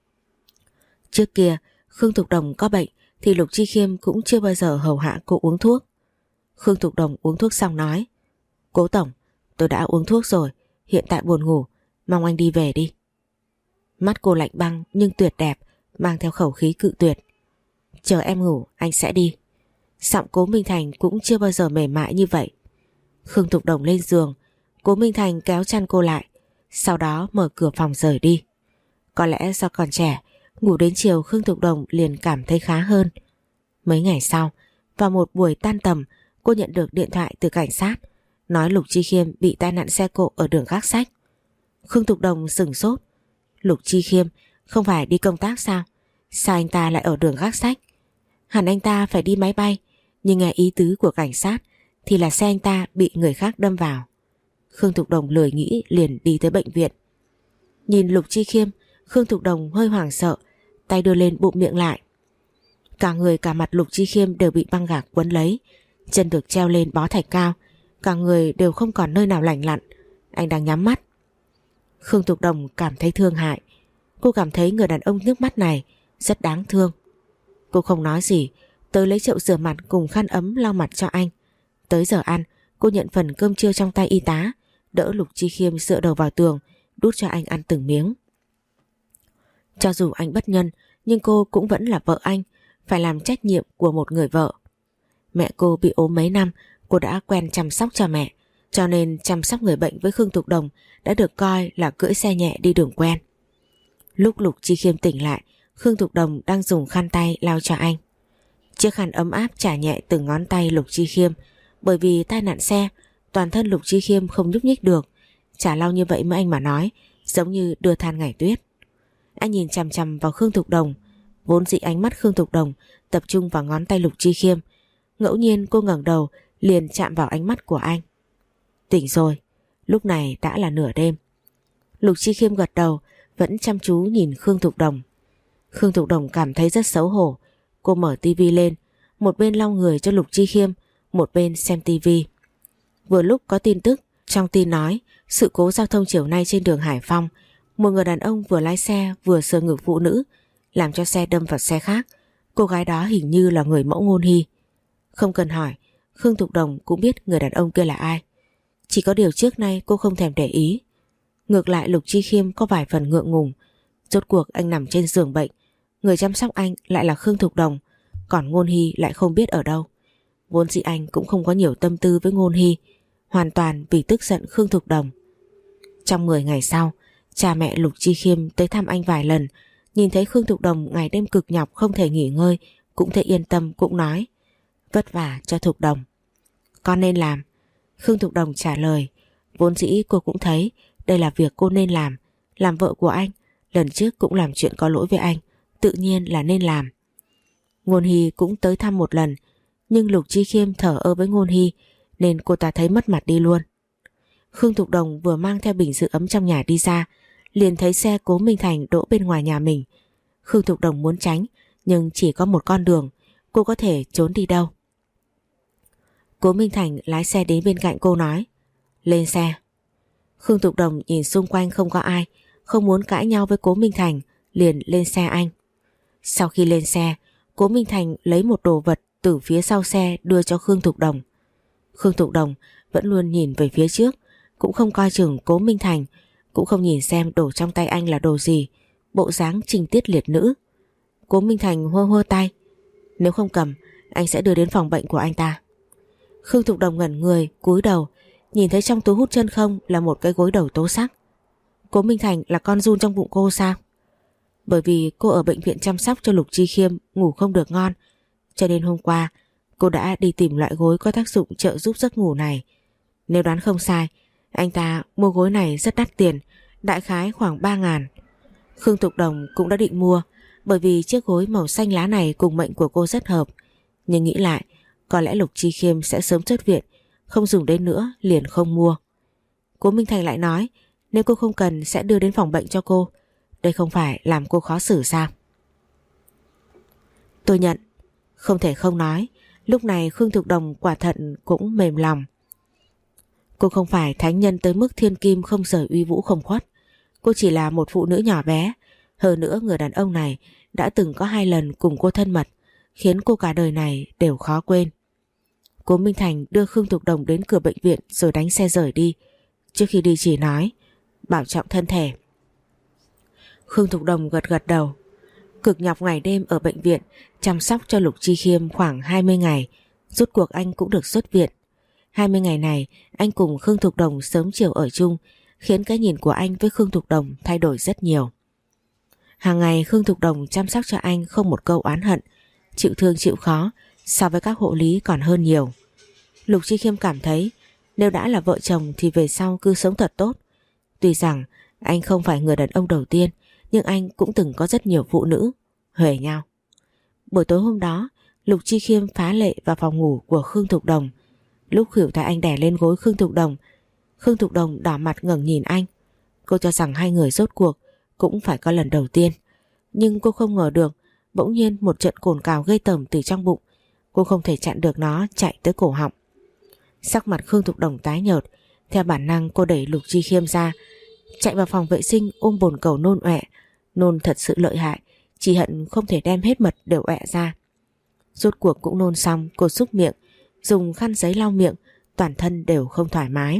Trước kia Khương Thục Đồng có bệnh thì Lục Chi Khiêm cũng chưa bao giờ hầu hạ cô uống thuốc. Khương Thục Đồng uống thuốc xong nói: Cố tổng, tôi đã uống thuốc rồi, hiện tại buồn ngủ, mong anh đi về đi. Mắt cô lạnh băng nhưng tuyệt đẹp, mang theo khẩu khí cự tuyệt. Chờ em ngủ anh sẽ đi. Giọng Cố Minh Thành cũng chưa bao giờ mềm mại như vậy. Khương Thục Đồng lên giường, Cố Minh Thành kéo chăn cô lại, sau đó mở cửa phòng rời đi. Có lẽ do còn trẻ, ngủ đến chiều Khương Thục Đồng liền cảm thấy khá hơn. Mấy ngày sau, vào một buổi tan tầm, cô nhận được điện thoại từ cảnh sát, nói Lục Chi Khiêm bị tai nạn xe cộ ở đường Gác Sách. Khương Thục Đồng sửng sốt. Lục Chi Khiêm không phải đi công tác sao? Sao anh ta lại ở đường Gác Sách? Hẳn anh ta phải đi máy bay, nhưng nghe ý tứ của cảnh sát thì là xe anh ta bị người khác đâm vào. Khương Thục Đồng lười nghĩ liền đi tới bệnh viện. Nhìn Lục Chi Khiêm, Khương Thục Đồng hơi hoảng sợ, tay đưa lên bụng miệng lại. Cả người cả mặt Lục Chi Khiêm đều bị băng gạc quấn lấy, chân được treo lên bó thạch cao, cả người đều không còn nơi nào lành lặn. Anh đang nhắm mắt. Khương Thục Đồng cảm thấy thương hại. Cô cảm thấy người đàn ông nước mắt này rất đáng thương. Cô không nói gì, tới lấy chậu rửa mặt cùng khăn ấm lau mặt cho anh. Tới giờ ăn, cô nhận phần cơm trưa trong tay y tá, đỡ Lục Chi Khiêm dựa đầu vào tường, đút cho anh ăn từng miếng. Cho dù anh bất nhân, nhưng cô cũng vẫn là vợ anh, phải làm trách nhiệm của một người vợ. Mẹ cô bị ốm mấy năm, cô đã quen chăm sóc cho mẹ, cho nên chăm sóc người bệnh với Khương Thục Đồng đã được coi là cưỡi xe nhẹ đi đường quen. Lúc Lục Chi Khiêm tỉnh lại, Khương Thục Đồng đang dùng khăn tay lau cho anh. Chiếc khăn ấm áp chà nhẹ từng ngón tay Lục Chi Khiêm. Bởi vì tai nạn xe, toàn thân Lục Chi Khiêm không nhúc nhích được. Chả lau như vậy mới anh mà nói, giống như đưa than ngày tuyết. Anh nhìn chằm chằm vào Khương Thục Đồng. Vốn dĩ ánh mắt Khương Thục Đồng tập trung vào ngón tay Lục Chi Khiêm. Ngẫu nhiên cô ngẩng đầu liền chạm vào ánh mắt của anh. Tỉnh rồi. Lúc này đã là nửa đêm. Lục Chi Khiêm gật đầu, vẫn chăm chú nhìn Khương Thục Đồng. Khương Thục Đồng cảm thấy rất xấu hổ. Cô mở tivi lên, một bên lau người cho Lục Chi Khiêm, một bên xem tivi. Vừa lúc có tin tức, trong tin nói sự cố giao thông chiều nay trên đường Hải Phong, một người đàn ông vừa lái xe vừa sờ ngực phụ nữ, làm cho xe đâm vào xe khác. Cô gái đó hình như là người mẫu Ngôn Hy. Không cần hỏi, Khương Thục Đồng cũng biết người đàn ông kia là ai. Chỉ có điều trước nay cô không thèm để ý. Ngược lại Lục Chi Khiêm có vài phần ngượng ngùng. Rốt cuộc anh nằm trên giường bệnh, người chăm sóc anh lại là Khương Thục Đồng, còn Ngôn Hy lại không biết ở đâu. Vốn dĩ anh cũng không có nhiều tâm tư với Ngôn Hy, hoàn toàn vì tức giận Khương Thục Đồng. Trong mười ngày sau, cha mẹ Lục Chi Khiêm tới thăm anh vài lần, nhìn thấy Khương Thục Đồng ngày đêm cực nhọc không thể nghỉ ngơi, cũng thấy yên tâm, cũng nói vất vả cho Thục Đồng. Con nên làm. Khương Thục Đồng trả lời. Vốn dĩ cô cũng thấy đây là việc cô nên làm. Làm vợ của anh, lần trước cũng làm chuyện có lỗi với anh, tự nhiên là nên làm. Ngôn Hy cũng tới thăm một lần, nhưng Lục Chi Khiêm thở ơ với Ngôn Hy nên cô ta thấy mất mặt đi luôn. Khương Thục Đồng vừa mang theo bình giữ ấm trong nhà đi ra, liền thấy xe Cố Minh Thành đỗ bên ngoài nhà mình. Khương Thục Đồng muốn tránh, nhưng chỉ có một con đường, cô có thể trốn đi đâu. Cố Minh Thành lái xe đến bên cạnh cô nói, lên xe. Khương Thục Đồng nhìn xung quanh không có ai, không muốn cãi nhau với Cố Minh Thành, liền lên xe anh. Sau khi lên xe, Cố Minh Thành lấy một đồ vật từ phía sau xe đưa cho Khương Thục Đồng. Khương Thục Đồng vẫn luôn nhìn về phía trước, cũng không coi chừng Cố Minh Thành, cũng không nhìn xem đồ trong tay anh là đồ gì, bộ dáng trinh tiết liệt nữ. Cố Minh Thành hơ hơ tay, nếu không cầm, anh sẽ đưa đến phòng bệnh của anh ta. Khương Thục Đồng ngẩn người, cúi đầu, nhìn thấy trong túi hút chân không là một cái gối đầu tố sắc. Cố Minh Thành là con giun trong bụng cô sao? Bởi vì cô ở bệnh viện chăm sóc cho Lục Chi Khiêm ngủ không được ngon, cho nên hôm qua cô đã đi tìm loại gối có tác dụng trợ giúp giấc ngủ này. Nếu đoán không sai, anh ta mua gối này rất đắt tiền, đại khái khoảng ba ngàn. Khương Thục Đồng cũng đã định mua, bởi vì chiếc gối màu xanh lá này cùng mệnh của cô rất hợp. Nhưng nghĩ lại, có lẽ Lục Chi Khiêm sẽ sớm xuất viện, không dùng đến nữa liền không mua. Cố Minh Thành lại nói, nếu cô không cần sẽ đưa đến phòng bệnh cho cô. Đây không phải làm cô khó xử sao? Tôi nhận. Không thể không nói, lúc này Khương Thục Đồng quả thật cũng mềm lòng. Cô không phải thánh nhân tới mức thiên kim không rời uy vũ không khuất. Cô chỉ là một phụ nữ nhỏ bé. Hơn nữa người đàn ông này đã từng có hai lần cùng cô thân mật, khiến cô cả đời này đều khó quên. Cố Minh Thành đưa Khương Thục Đồng đến cửa bệnh viện rồi đánh xe rời đi. Trước khi đi chỉ nói, bảo trọng thân thể. Khương Thục Đồng gật gật đầu. Cực nhọc ngày đêm ở bệnh viện chăm sóc cho Lục Chi Khiêm khoảng hai mươi ngày, rốt cuộc anh cũng được xuất viện. hai mươi ngày này anh cùng Khương Thục Đồng sớm chiều ở chung, khiến cái nhìn của anh với Khương Thục Đồng thay đổi rất nhiều. Hàng ngày Khương Thục Đồng chăm sóc cho anh không một câu oán hận, chịu thương chịu khó, so với các hộ lý còn hơn nhiều. Lục Chi Khiêm cảm thấy nếu đã là vợ chồng thì về sau cứ sống thật tốt. Tuy rằng anh không phải người đàn ông đầu tiên, nhưng anh cũng từng có rất nhiều phụ nữ huề nhau. Buổi tối hôm đó, Lục Chi Khiêm phá lệ vào phòng ngủ của Khương Thục Đồng. Lúc khuỷu tay anh đè lên gối Khương Thục Đồng, Khương Thục Đồng đỏ mặt ngẩng nhìn anh. Cô cho rằng hai người rốt cuộc cũng phải có lần đầu tiên, nhưng cô không ngờ được bỗng nhiên một trận cồn cào gây tởm từ trong bụng. Cô không thể chặn được nó chạy tới cổ họng. Sắc mặt Khương Thục Đồng tái nhợt, theo bản năng cô đẩy Lục Chi Khiêm ra, chạy vào phòng vệ sinh ôm bồn cầu nôn ọe. Nôn thật sự lợi hại, chỉ hận không thể đem hết mật đều ọe ra. Rốt cuộc cũng nôn xong, cô xúc miệng, dùng khăn giấy lau miệng, toàn thân đều không thoải mái.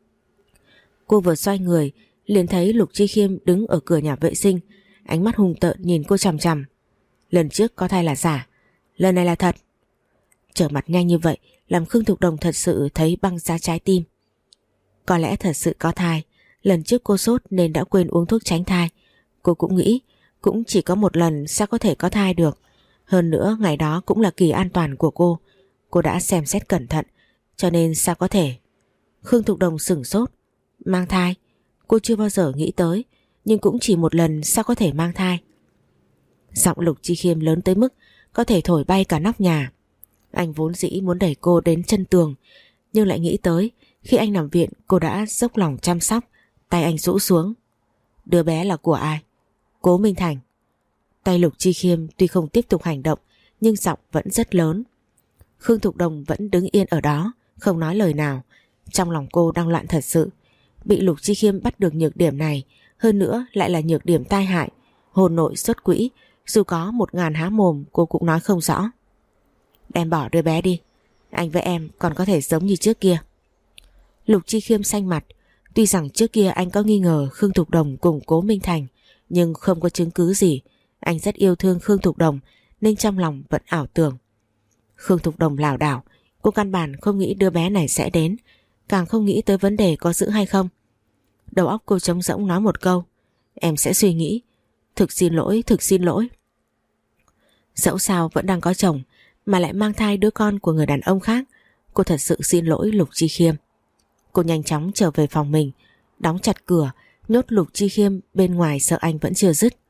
Cô vừa xoay người liền thấy Lục Chi Khiêm đứng ở cửa nhà vệ sinh, ánh mắt hung tợn nhìn cô chằm chằm. Lần trước có thai là giả, lần này là thật. Trở mặt nhanh như vậy làm Khương Thục Đồng thật sự thấy băng giá trái tim. Có lẽ thật sự có thai, lần trước cô sốt nên đã quên uống thuốc tránh thai. Cô cũng nghĩ cũng chỉ có một lần sao có thể có thai được. Hơn nữa ngày đó cũng là kỳ an toàn của cô, cô đã xem xét cẩn thận, cho nên sao có thể. Khương Thục Đồng sửng sốt. Mang thai? Cô chưa bao giờ nghĩ tới, nhưng cũng chỉ một lần sao có thể mang thai. Giọng Lục Chi Khiêm lớn tới mức có thể thổi bay cả nóc nhà. Anh vốn dĩ muốn đẩy cô đến chân tường, nhưng lại nghĩ tới khi anh nằm viện cô đã dốc lòng chăm sóc. Tay anh rũ xuống. Đứa bé là của ai? Cố Minh Thành. Tay Lục Chi Khiêm tuy không tiếp tục hành động, nhưng giọng vẫn rất lớn. Khương Thục Đồng vẫn đứng yên ở đó, không nói lời nào. Trong lòng cô đang loạn thật sự. Bị Lục Chi Khiêm bắt được nhược điểm này, hơn nữa lại là nhược điểm tai hại, hồn nội xuất quỹ, dù có một ngàn há mồm cô cũng nói không rõ. Đem bỏ đứa bé đi, anh với em còn có thể giống như trước kia. Lục Chi Khiêm xanh mặt. Tuy rằng trước kia anh có nghi ngờ Khương Thục Đồng cùng Cố Minh Thành, nhưng không có chứng cứ gì. Anh rất yêu thương Khương Thục Đồng nên trong lòng vẫn ảo tưởng. Khương Thục Đồng lảo đảo, cô căn bản không nghĩ đứa bé này sẽ đến, càng không nghĩ tới vấn đề có giữ hay không. Đầu óc cô trống rỗng nói một câu: em sẽ suy nghĩ. Thực xin lỗi, thực xin lỗi. Dẫu sao vẫn đang có chồng mà lại mang thai đứa con của người đàn ông khác, cô thật sự xin lỗi Lục Chi Khiêm. Cô nhanh chóng trở về phòng mình, đóng chặt cửa, nhốt Lục Chi Khiêm bên ngoài sợ anh vẫn chưa dứt.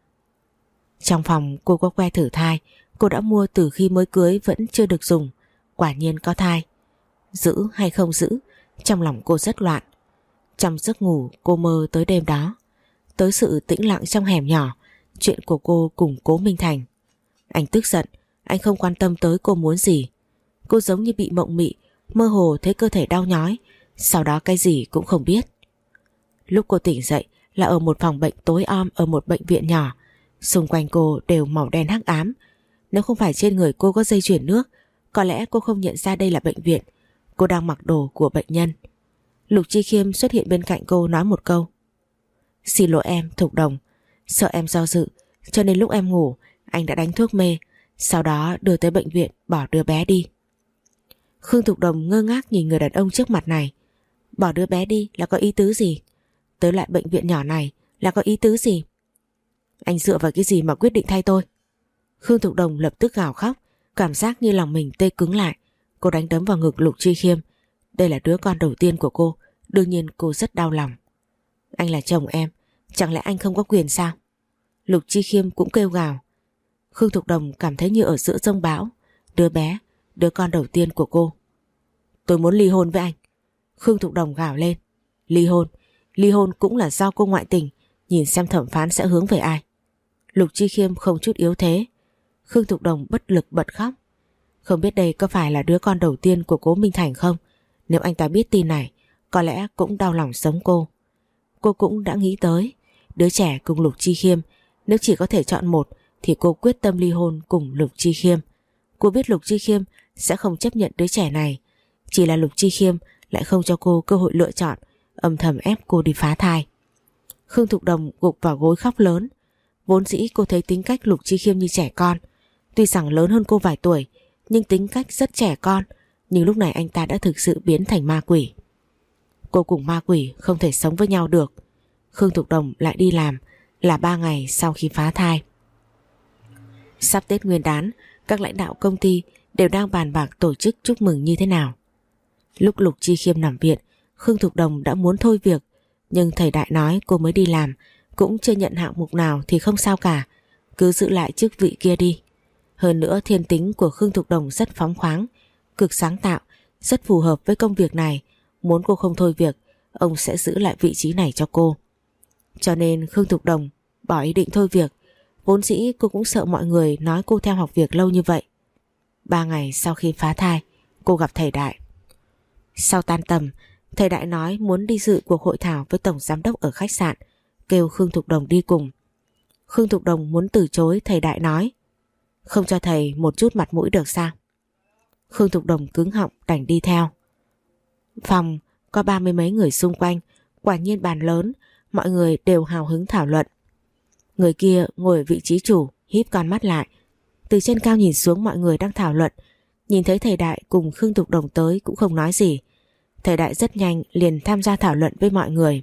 Trong phòng cô có que thử thai, cô đã mua từ khi mới cưới vẫn chưa được dùng. Quả nhiên có thai. Giữ hay không giữ, trong lòng cô rất loạn. Trong giấc ngủ cô mơ tới đêm đó, tới sự tĩnh lặng trong hẻm nhỏ, chuyện của cô cùng Cố Minh Thành. Anh tức giận, anh không quan tâm tới cô muốn gì. Cô giống như bị mộng mị, mơ hồ thấy cơ thể đau nhói, sau đó cái gì cũng không biết. Lúc cô tỉnh dậy là ở một phòng bệnh tối om ở một bệnh viện nhỏ. Xung quanh cô đều màu đen hắc ám. Nếu không phải trên người cô có dây chuyền nước, có lẽ cô không nhận ra đây là bệnh viện. Cô đang mặc đồ của bệnh nhân. Lục Chi Khiêm xuất hiện bên cạnh cô nói một câu: xin lỗi em Thục Đồng, sợ em do dự cho nên lúc em ngủ anh đã đánh thuốc mê, sau đó đưa tới bệnh viện bỏ đứa bé đi. Khương Thục Đồng ngơ ngác nhìn người đàn ông trước mặt này. Bỏ đứa bé đi là có ý tứ gì? Tới lại bệnh viện nhỏ này là có ý tứ gì? Anh dựa vào cái gì mà quyết định thay tôi? Khương Thục Đồng lập tức gào khóc, cảm giác như lòng mình tê cứng lại. Cô đánh đấm vào ngực Lục Chi Khiêm. Đây là đứa con đầu tiên của cô, đương nhiên cô rất đau lòng. Anh là chồng em, chẳng lẽ anh không có quyền sao? Lục Chi Khiêm cũng kêu gào. Khương Thục Đồng cảm thấy như ở giữa giông bão. Đứa bé, đứa con đầu tiên của cô. Tôi muốn ly hôn với anh. Khương Thục Đồng gào lên. Ly hôn? Ly hôn cũng là do cô ngoại tình, nhìn xem thẩm phán sẽ hướng về ai. Lục Chi Khiêm không chút yếu thế. Khương Thục Đồng bất lực bật khóc. Không biết đây có phải là đứa con đầu tiên của Cố Minh Thành không? Nếu anh ta biết tin này, có lẽ cũng đau lòng sống cô. Cô cũng đã nghĩ tới đứa trẻ cùng Lục Chi Khiêm, nếu chỉ có thể chọn một thì cô quyết tâm ly hôn cùng Lục Chi Khiêm. Cô biết Lục Chi Khiêm sẽ không chấp nhận đứa trẻ này, chỉ là Lục Chi Khiêm lại không cho cô cơ hội lựa chọn, âm thầm ép cô đi phá thai. Khương Thục Đồng gục vào gối khóc lớn. Vốn dĩ cô thấy tính cách Lục Chi Khiêm như trẻ con, tuy rằng lớn hơn cô vài tuổi nhưng tính cách rất trẻ con. Nhưng lúc này anh ta đã thực sự biến thành ma quỷ. Cô cùng ma quỷ không thể sống với nhau được. Khương Thục Đồng lại đi làm, là ba ngày sau khi phá thai. Sắp Tết Nguyên đán, các lãnh đạo công ty đều đang bàn bạc tổ chức chúc mừng như thế nào. Lúc Lục Chi Khiêm nằm viện, Khương Thục Đồng đã muốn thôi việc, nhưng thầy Đại nói cô mới đi làm, cũng chưa nhận hạng mục nào thì không sao cả, cứ giữ lại chức vị kia đi. Hơn nữa thiên tính của Khương Thục Đồng rất phóng khoáng, cực sáng tạo, rất phù hợp với công việc này. Muốn cô không thôi việc, ông sẽ giữ lại vị trí này cho cô. Cho nên Khương Thục Đồng bỏ ý định thôi việc. Vốn dĩ cô cũng sợ mọi người nói cô theo học việc lâu như vậy. Ba ngày sau khi phá thai, cô gặp thầy Đại. Sau tan tầm, Thầy Đại nói muốn đi dự cuộc hội thảo với tổng giám đốc ở khách sạn, kêu Khương Thục Đồng đi cùng. Khương Thục Đồng muốn từ chối, thầy Đại nói không cho thầy một chút mặt mũi được sao? Khương Thục Đồng cứng họng đành đi theo. Phòng có ba mươi mấy người xung quanh, quả nhiên bàn lớn, mọi người đều hào hứng thảo luận. Người kia ngồi ở vị trí chủ, híp con mắt lại, từ trên cao nhìn xuống mọi người đang thảo luận. Nhìn thấy thầy Đại cùng Khương Thục Đồng tới cũng không nói gì. Thầy Đại rất nhanh liền tham gia thảo luận với mọi người.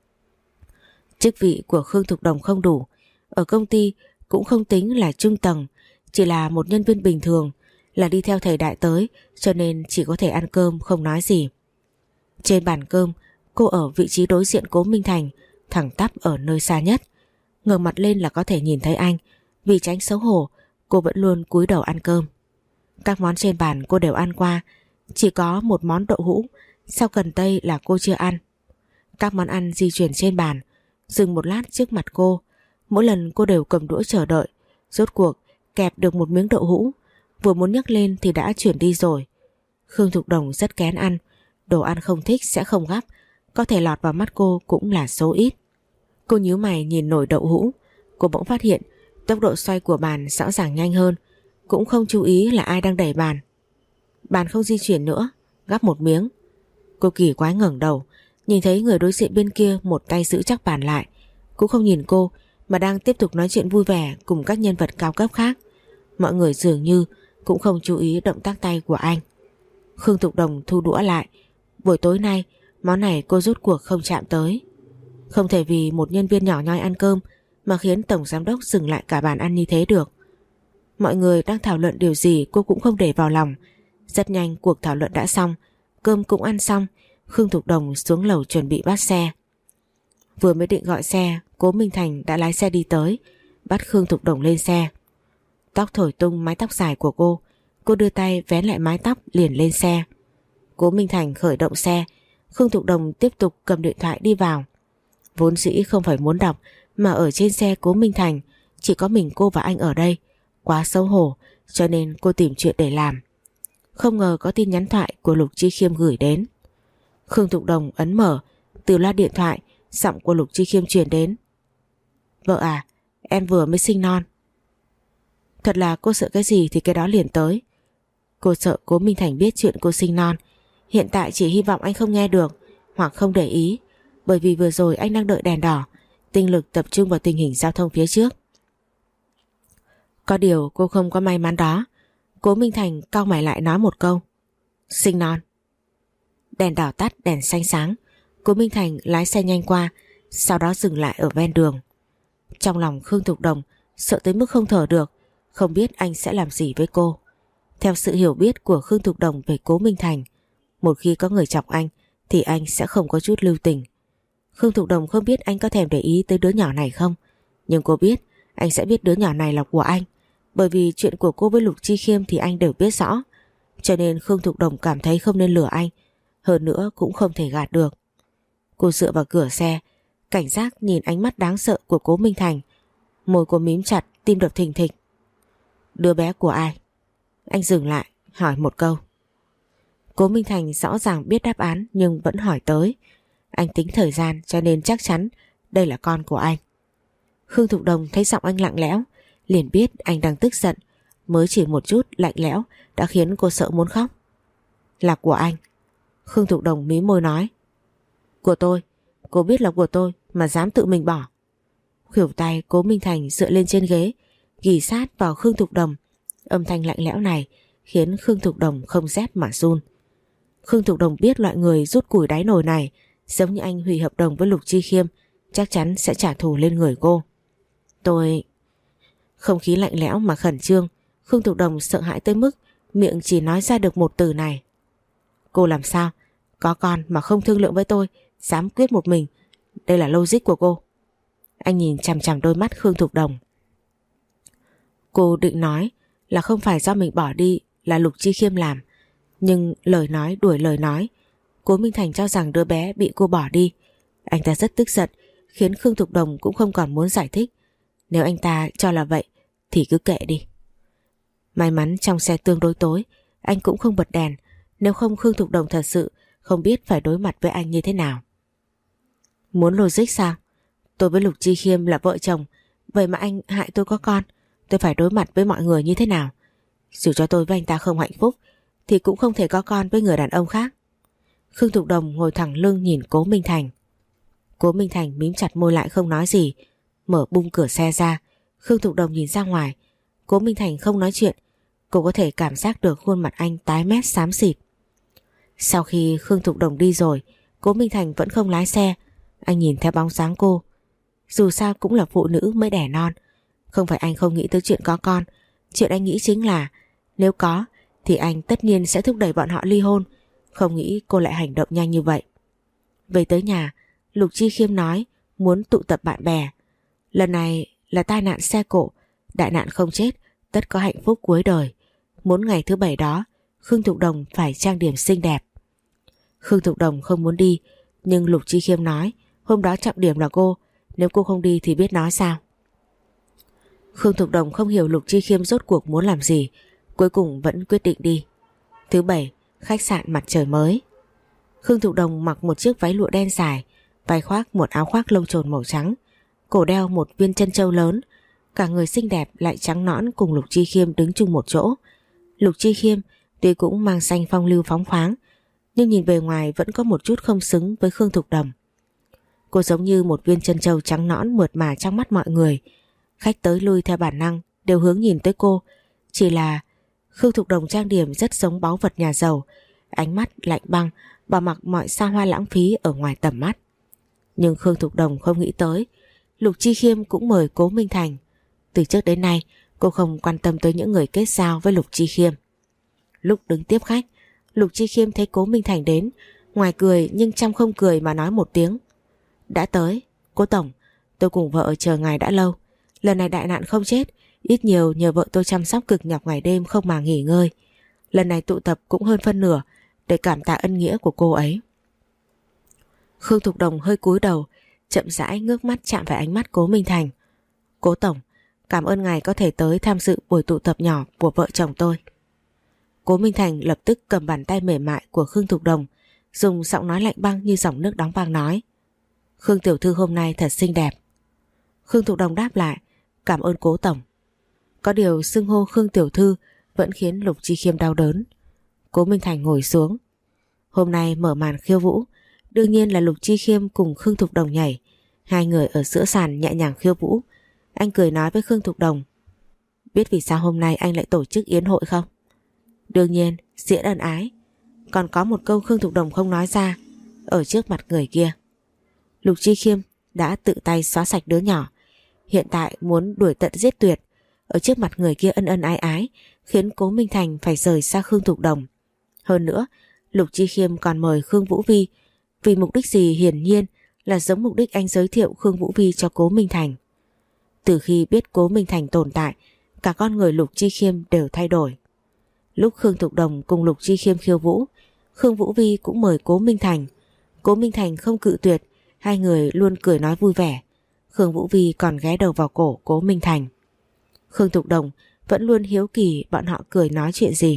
Chức vị của Khương Thục Đồng không đủ, ở công ty cũng không tính là trung tầng, chỉ là một nhân viên bình thường, là đi theo thầy Đại tới, cho nên chỉ có thể ăn cơm không nói gì. Trên bàn cơm, cô ở vị trí đối diện Cố Minh Thành, thẳng tắp ở nơi xa nhất. Ngẩng mặt lên là có thể nhìn thấy anh, vì tránh xấu hổ, cô vẫn luôn cúi đầu ăn cơm. Các món trên bàn cô đều ăn qua, chỉ có một món đậu hũ sau cần tây là cô chưa ăn. Các món ăn di chuyển trên bàn, dừng một lát trước mặt cô. Mỗi lần cô đều cầm đũa chờ đợi, rốt cuộc kẹp được một miếng đậu hũ, vừa muốn nhấc lên thì đã chuyển đi rồi. Khương Thục Đồng rất kén ăn, đồ ăn không thích sẽ không gắp, có thể lọt vào mắt cô cũng là số ít. Cô nhíu mày nhìn nồi đậu hũ, cô bỗng phát hiện tốc độ xoay của bàn rõ ràng nhanh hơn, cũng không chú ý là ai đang đẩy bàn. Bàn không di chuyển nữa, gắp một miếng. Cô kỳ quái ngẩng đầu, nhìn thấy người đối diện bên kia một tay giữ chắc bàn lại, cũng không nhìn cô mà đang tiếp tục nói chuyện vui vẻ cùng các nhân vật cao cấp khác. Mọi người dường như cũng không chú ý động tác tay của anh. Khương Thục Đồng thu đũa lại. Buổi tối nay món này cô rốt cuộc không chạm tới. Không thể vì một nhân viên nhỏ nhoi ăn cơm mà khiến tổng giám đốc dừng lại cả bàn ăn như thế được. Mọi người đang thảo luận điều gì cô cũng không để vào lòng. Rất nhanh cuộc thảo luận đã xong, cơm cũng ăn xong. Khương Thục Đồng xuống lầu chuẩn bị bắt xe. Vừa mới định gọi xe, Cố Minh Thành đã lái xe đi tới, bắt Khương Thục Đồng lên xe. Tóc thổi tung mái tóc dài của cô, cô đưa tay vén lại mái tóc liền lên xe. Cố Minh Thành khởi động xe, Khương Thục Đồng tiếp tục cầm điện thoại đi vào. Vốn dĩ không phải muốn đọc, mà ở trên xe Cố Minh Thành chỉ có mình cô và anh ở đây, quá xấu hổ, cho nên cô tìm chuyện để làm. Không ngờ có tin nhắn thoại của Lục Chi Khiêm gửi đến. Khương Thục Đồng ấn mở, từ loa điện thoại giọng của Lục Chi Khiêm truyền đến. Vợ à, em vừa mới sinh non. Thật là cô sợ cái gì thì cái đó liền tới. Cô sợ Cố Minh Thành biết chuyện cô sinh non. Hiện tại chỉ hy vọng anh không nghe được hoặc không để ý, bởi vì vừa rồi anh đang đợi đèn đỏ, tinh lực tập trung vào tình hình giao thông phía trước. Có điều cô không có may mắn đó. Cố Minh Thành cau mày lại nói một câu. Sinh non. Đèn đỏ tắt, đèn xanh sáng. Cố Minh Thành lái xe nhanh qua, sau đó dừng lại ở ven đường. Trong lòng Khương Thục Đồng sợ tới mức không thở được, không biết anh sẽ làm gì với cô. Theo sự hiểu biết của Khương Thục Đồng về Cố Minh Thành, một khi có người chọc anh thì anh sẽ không có chút lưu tình. Khương Thục Đồng không biết anh có thèm để ý tới đứa nhỏ này không, nhưng cô biết anh sẽ biết đứa nhỏ này là của anh, bởi vì chuyện của cô với Lục Chi Khiêm thì anh đều biết rõ. Cho nên Khương Thục Đồng cảm thấy không nên lừa anh, hơn nữa cũng không thể gạt được. Cô dựa vào cửa xe, cảnh giác nhìn ánh mắt đáng sợ của Cố Minh Thành. Môi cô mím chặt, tim đập thình thịch. Đứa bé của ai? Anh dừng lại, hỏi một câu. Cố Minh Thành rõ ràng biết đáp án nhưng vẫn hỏi tới. Anh tính thời gian cho nên chắc chắn đây là con của anh. Khương Thục Đồng thấy giọng anh lạnh lẽo, liền biết anh đang tức giận. Mới chỉ một chút lạnh lẽo đã khiến cô sợ muốn khóc. Là của anh. Khương Thục Đồng mí môi nói. Của tôi, cô biết là của tôi mà dám tự mình bỏ. Khuỷu tay Cố Minh Thành dựa lên trên ghế, ghì sát vào Khương Thục Đồng. Âm thanh lạnh lẽo này khiến Khương Thục Đồng không rét mà run. Khương Thục Đồng biết loại người rút củi đáy nồi này, giống như anh hủy hợp đồng với Lục Chi Khiêm, chắc chắn sẽ trả thù lên người cô. Tôi... Không khí lạnh lẽo mà khẩn trương, Khương Thục Đồng sợ hãi tới mức miệng chỉ nói ra được một từ này. Cô làm sao? Có con mà không thương lượng với tôi, dám quyết một mình. Đây là logic của cô. Anh nhìn chằm chằm đôi mắt Khương Thục Đồng. Cô định nói là không phải do mình bỏ đi, là Lục Chi Khiêm làm. Nhưng lời nói đuổi lời nói, Cố Minh Thành cho rằng đứa bé bị cô bỏ đi. Anh ta rất tức giận, khiến Khương Thục Đồng cũng không còn muốn giải thích. Nếu anh ta cho là vậy thì cứ kệ đi. May mắn trong xe tương đối tối, anh cũng không bật đèn, nếu không Khương Thục Đồng thật sự không biết phải đối mặt với anh như thế nào. Muốn logic sao? Tôi với Lục Chi Khiêm là vợ chồng, vậy mà anh hại tôi có con, tôi phải đối mặt với mọi người như thế nào? Dù cho tôi với anh ta không hạnh phúc thì cũng không thể có con với người đàn ông khác. Khương Thục Đồng ngồi thẳng lưng nhìn Cố Minh Thành. Cố Minh Thành mím chặt môi lại không nói gì. Mở bung cửa xe ra, Khương Thục Đồng nhìn ra ngoài. Cố Minh Thành không nói chuyện. Cô có thể cảm giác được khuôn mặt anh tái mét xám xịt. Sau khi Khương Thục Đồng đi rồi, Cố Minh Thành vẫn không lái xe. Anh nhìn theo bóng dáng cô. Dù sao cũng là phụ nữ mới đẻ non. Không phải anh không nghĩ tới chuyện có con. Chuyện anh nghĩ chính là nếu có thì anh tất nhiên sẽ thúc đẩy bọn họ ly hôn. Không nghĩ cô lại hành động nhanh như vậy. Về tới nhà, Lục Chi Khiêm nói muốn tụ tập bạn bè. Lần này là tai nạn xe cộ, đại nạn không chết, tất có hạnh phúc cuối đời. Muốn ngày thứ bảy đó Khương Thục Đồng phải trang điểm xinh đẹp. Khương Thục Đồng không muốn đi, nhưng Lục Chi Khiêm nói hôm đó trọng điểm là cô, nếu cô không đi thì biết nói sao. Khương Thục Đồng không hiểu Lục Chi Khiêm rốt cuộc muốn làm gì, cuối cùng vẫn quyết định đi. Thứ bảy, khách sạn Mặt Trời Mới. Khương Thục Đồng mặc một chiếc váy lụa đen dài, vai khoác một áo khoác lông chồn màu trắng, cổ đeo một viên chân châu lớn, cả người xinh đẹp lại trắng nõn cùng Lục Chi Khiêm đứng chung một chỗ. Lục Chi Khiêm tuy cũng mang xanh phong lưu phóng khoáng, nhưng nhìn bề ngoài vẫn có một chút không xứng với Khương Thục Đồng. Cô giống như một viên chân châu trắng nõn mượt mà trong mắt mọi người. Khách tới lui theo bản năng đều hướng nhìn tới cô. Chỉ là Khương Thục Đồng trang điểm rất giống báu vật nhà giàu, ánh mắt lạnh băng, bỏ mặc mọi xa hoa lãng phí ở ngoài tầm mắt. Nhưng Khương Thục Đồng không nghĩ tới Lục Chi Khiêm cũng mời Cố Minh Thành. Từ trước đến nay cô không quan tâm tới những người kết giao với Lục Chi Khiêm. Lúc đứng tiếp khách, Lục Chi Khiêm thấy Cố Minh Thành đến, ngoài cười nhưng trong không cười mà nói một tiếng: đã tới, Cố Tổng, tôi cùng vợ chờ ngài đã lâu. Lần này đại nạn không chết, ít nhiều nhờ vợ tôi chăm sóc cực nhọc ngày đêm không mà nghỉ ngơi. Lần này tụ tập cũng hơn phân nửa để cảm tạ ân nghĩa của cô ấy. Khương Thục Đồng hơi cúi đầu, chậm rãi ngước mắt chạm phải ánh mắt Cố Minh Thành. Cố Tổng, cảm ơn ngài có thể tới tham dự buổi tụ tập nhỏ của vợ chồng tôi. Cố Minh Thành lập tức cầm bàn tay mềm mại của Khương Thục Đồng, dùng giọng nói lạnh băng như dòng nước đóng băng nói: Khương tiểu thư hôm nay thật xinh đẹp. Khương Thục Đồng đáp lại: cảm ơn Cố Tổng. Có điều xưng hô Khương tiểu thư vẫn khiến Lục Chi Khiêm đau đớn. Cố Minh Thành ngồi xuống. Hôm nay mở màn khiêu vũ, đương nhiên là Lục Chi Khiêm cùng Khương Thục Đồng nhảy. Hai người ở giữa sàn nhẹ nhàng khiêu vũ. Anh cười nói với Khương Thục Đồng: biết vì sao hôm nay anh lại tổ chức yến hội không? Đương nhiên, diễn ân ái. Còn có một câu Khương Thục Đồng không nói ra ở trước mặt người kia. Lục Chi Khiêm đã tự tay xóa sạch đứa nhỏ, hiện tại muốn đuổi tận giết tuyệt. Ở trước mặt người kia ân ân ái ái, khiến Cố Minh Thành phải rời xa Khương Thục Đồng. Hơn nữa, Lục Chi Khiêm còn mời Khương Vũ Vi. Vì mục đích gì? Hiển nhiên là giống mục đích anh giới thiệu Khương Vũ Vi cho Cố Minh Thành. Từ khi biết Cố Minh Thành tồn tại, cả con người Lục Chi Khiêm đều thay đổi. Lúc Khương Thục Đồng cùng Lục Chi Khiêm khiêu vũ, Khương Vũ Vi cũng mời Cố Minh Thành. Cố Minh Thành không cự tuyệt, hai người luôn cười nói vui vẻ. Khương Vũ Vi còn ghé đầu vào cổ Cố Minh Thành. Khương Thục Đồng vẫn luôn hiếu kỳ bọn họ cười nói chuyện gì.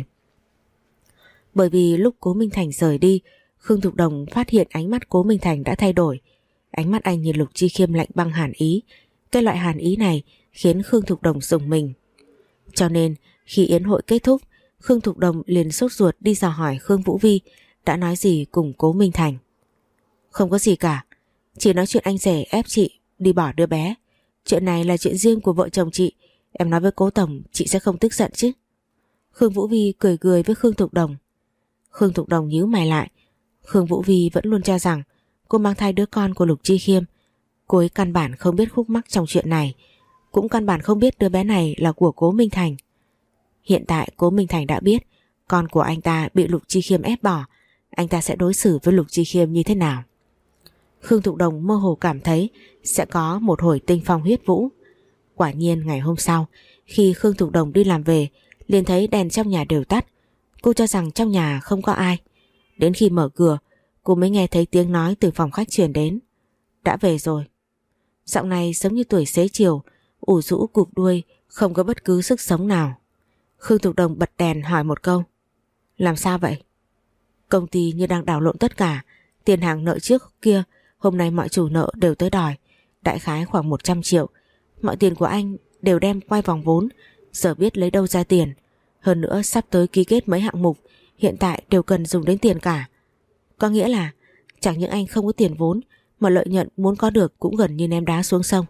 Bởi vì lúc Cố Minh Thành rời đi, Khương Thục Đồng phát hiện ánh mắt Cố Minh Thành đã thay đổi. Ánh mắt anh nhìn Lục Chi Khiêm lạnh băng hàn ý. Cái loại hàn ý này khiến Khương Thục Đồng rùng mình. Cho nên khi yến hội kết thúc, Khương Thục Đồng liền sốt ruột đi dò hỏi Khương Vũ Vi đã nói gì cùng Cố Minh Thành. Không có gì cả, chỉ nói chuyện anh rể ép chị đi bỏ đứa bé. Chuyện này là chuyện riêng của vợ chồng chị, em nói với Cố Tổng chị sẽ không tức giận chứ? Khương Vũ Vi cười cười với Khương Thục Đồng. Khương Thục Đồng nhíu mày lại. Khương Vũ Vi vẫn luôn cho rằng cô mang thai đứa con của Lục Chi Khiêm. Cô ấy căn bản không biết khúc mắc trong chuyện này, cũng căn bản không biết đứa bé này là của Cố Minh Thành. Hiện tại Cố Minh Thành đã biết con của anh ta bị Lục Chi Khiêm ép bỏ, anh ta sẽ đối xử với Lục Chi Khiêm như thế nào? Khương Thục Đồng mơ hồ cảm thấy sẽ có một hồi tinh phong huyết vũ. Quả nhiên ngày hôm sau, khi Khương Thục Đồng đi làm về, liền thấy đèn trong nhà đều tắt. Cô cho rằng trong nhà không có ai. Đến khi mở cửa, cô mới nghe thấy tiếng nói từ phòng khách truyền đến: đã về rồi. Giọng này giống như tuổi xế chiều, ủ rũ cụp đuôi, không có bất cứ sức sống nào. Khương Thục Đồng bật đèn hỏi một câu: làm sao vậy? Công ty như đang đảo lộn tất cả. Tiền hàng nợ trước kia hôm nay mọi chủ nợ đều tới đòi, đại khái khoảng một trăm triệu. Mọi tiền của anh đều đem quay vòng vốn, giờ biết lấy đâu ra tiền. Hơn nữa sắp tới ký kết mấy hạng mục, hiện tại đều cần dùng đến tiền cả. Có nghĩa là chẳng những anh không có tiền vốn, mà lợi nhuận muốn có được cũng gần như ném đá xuống sông.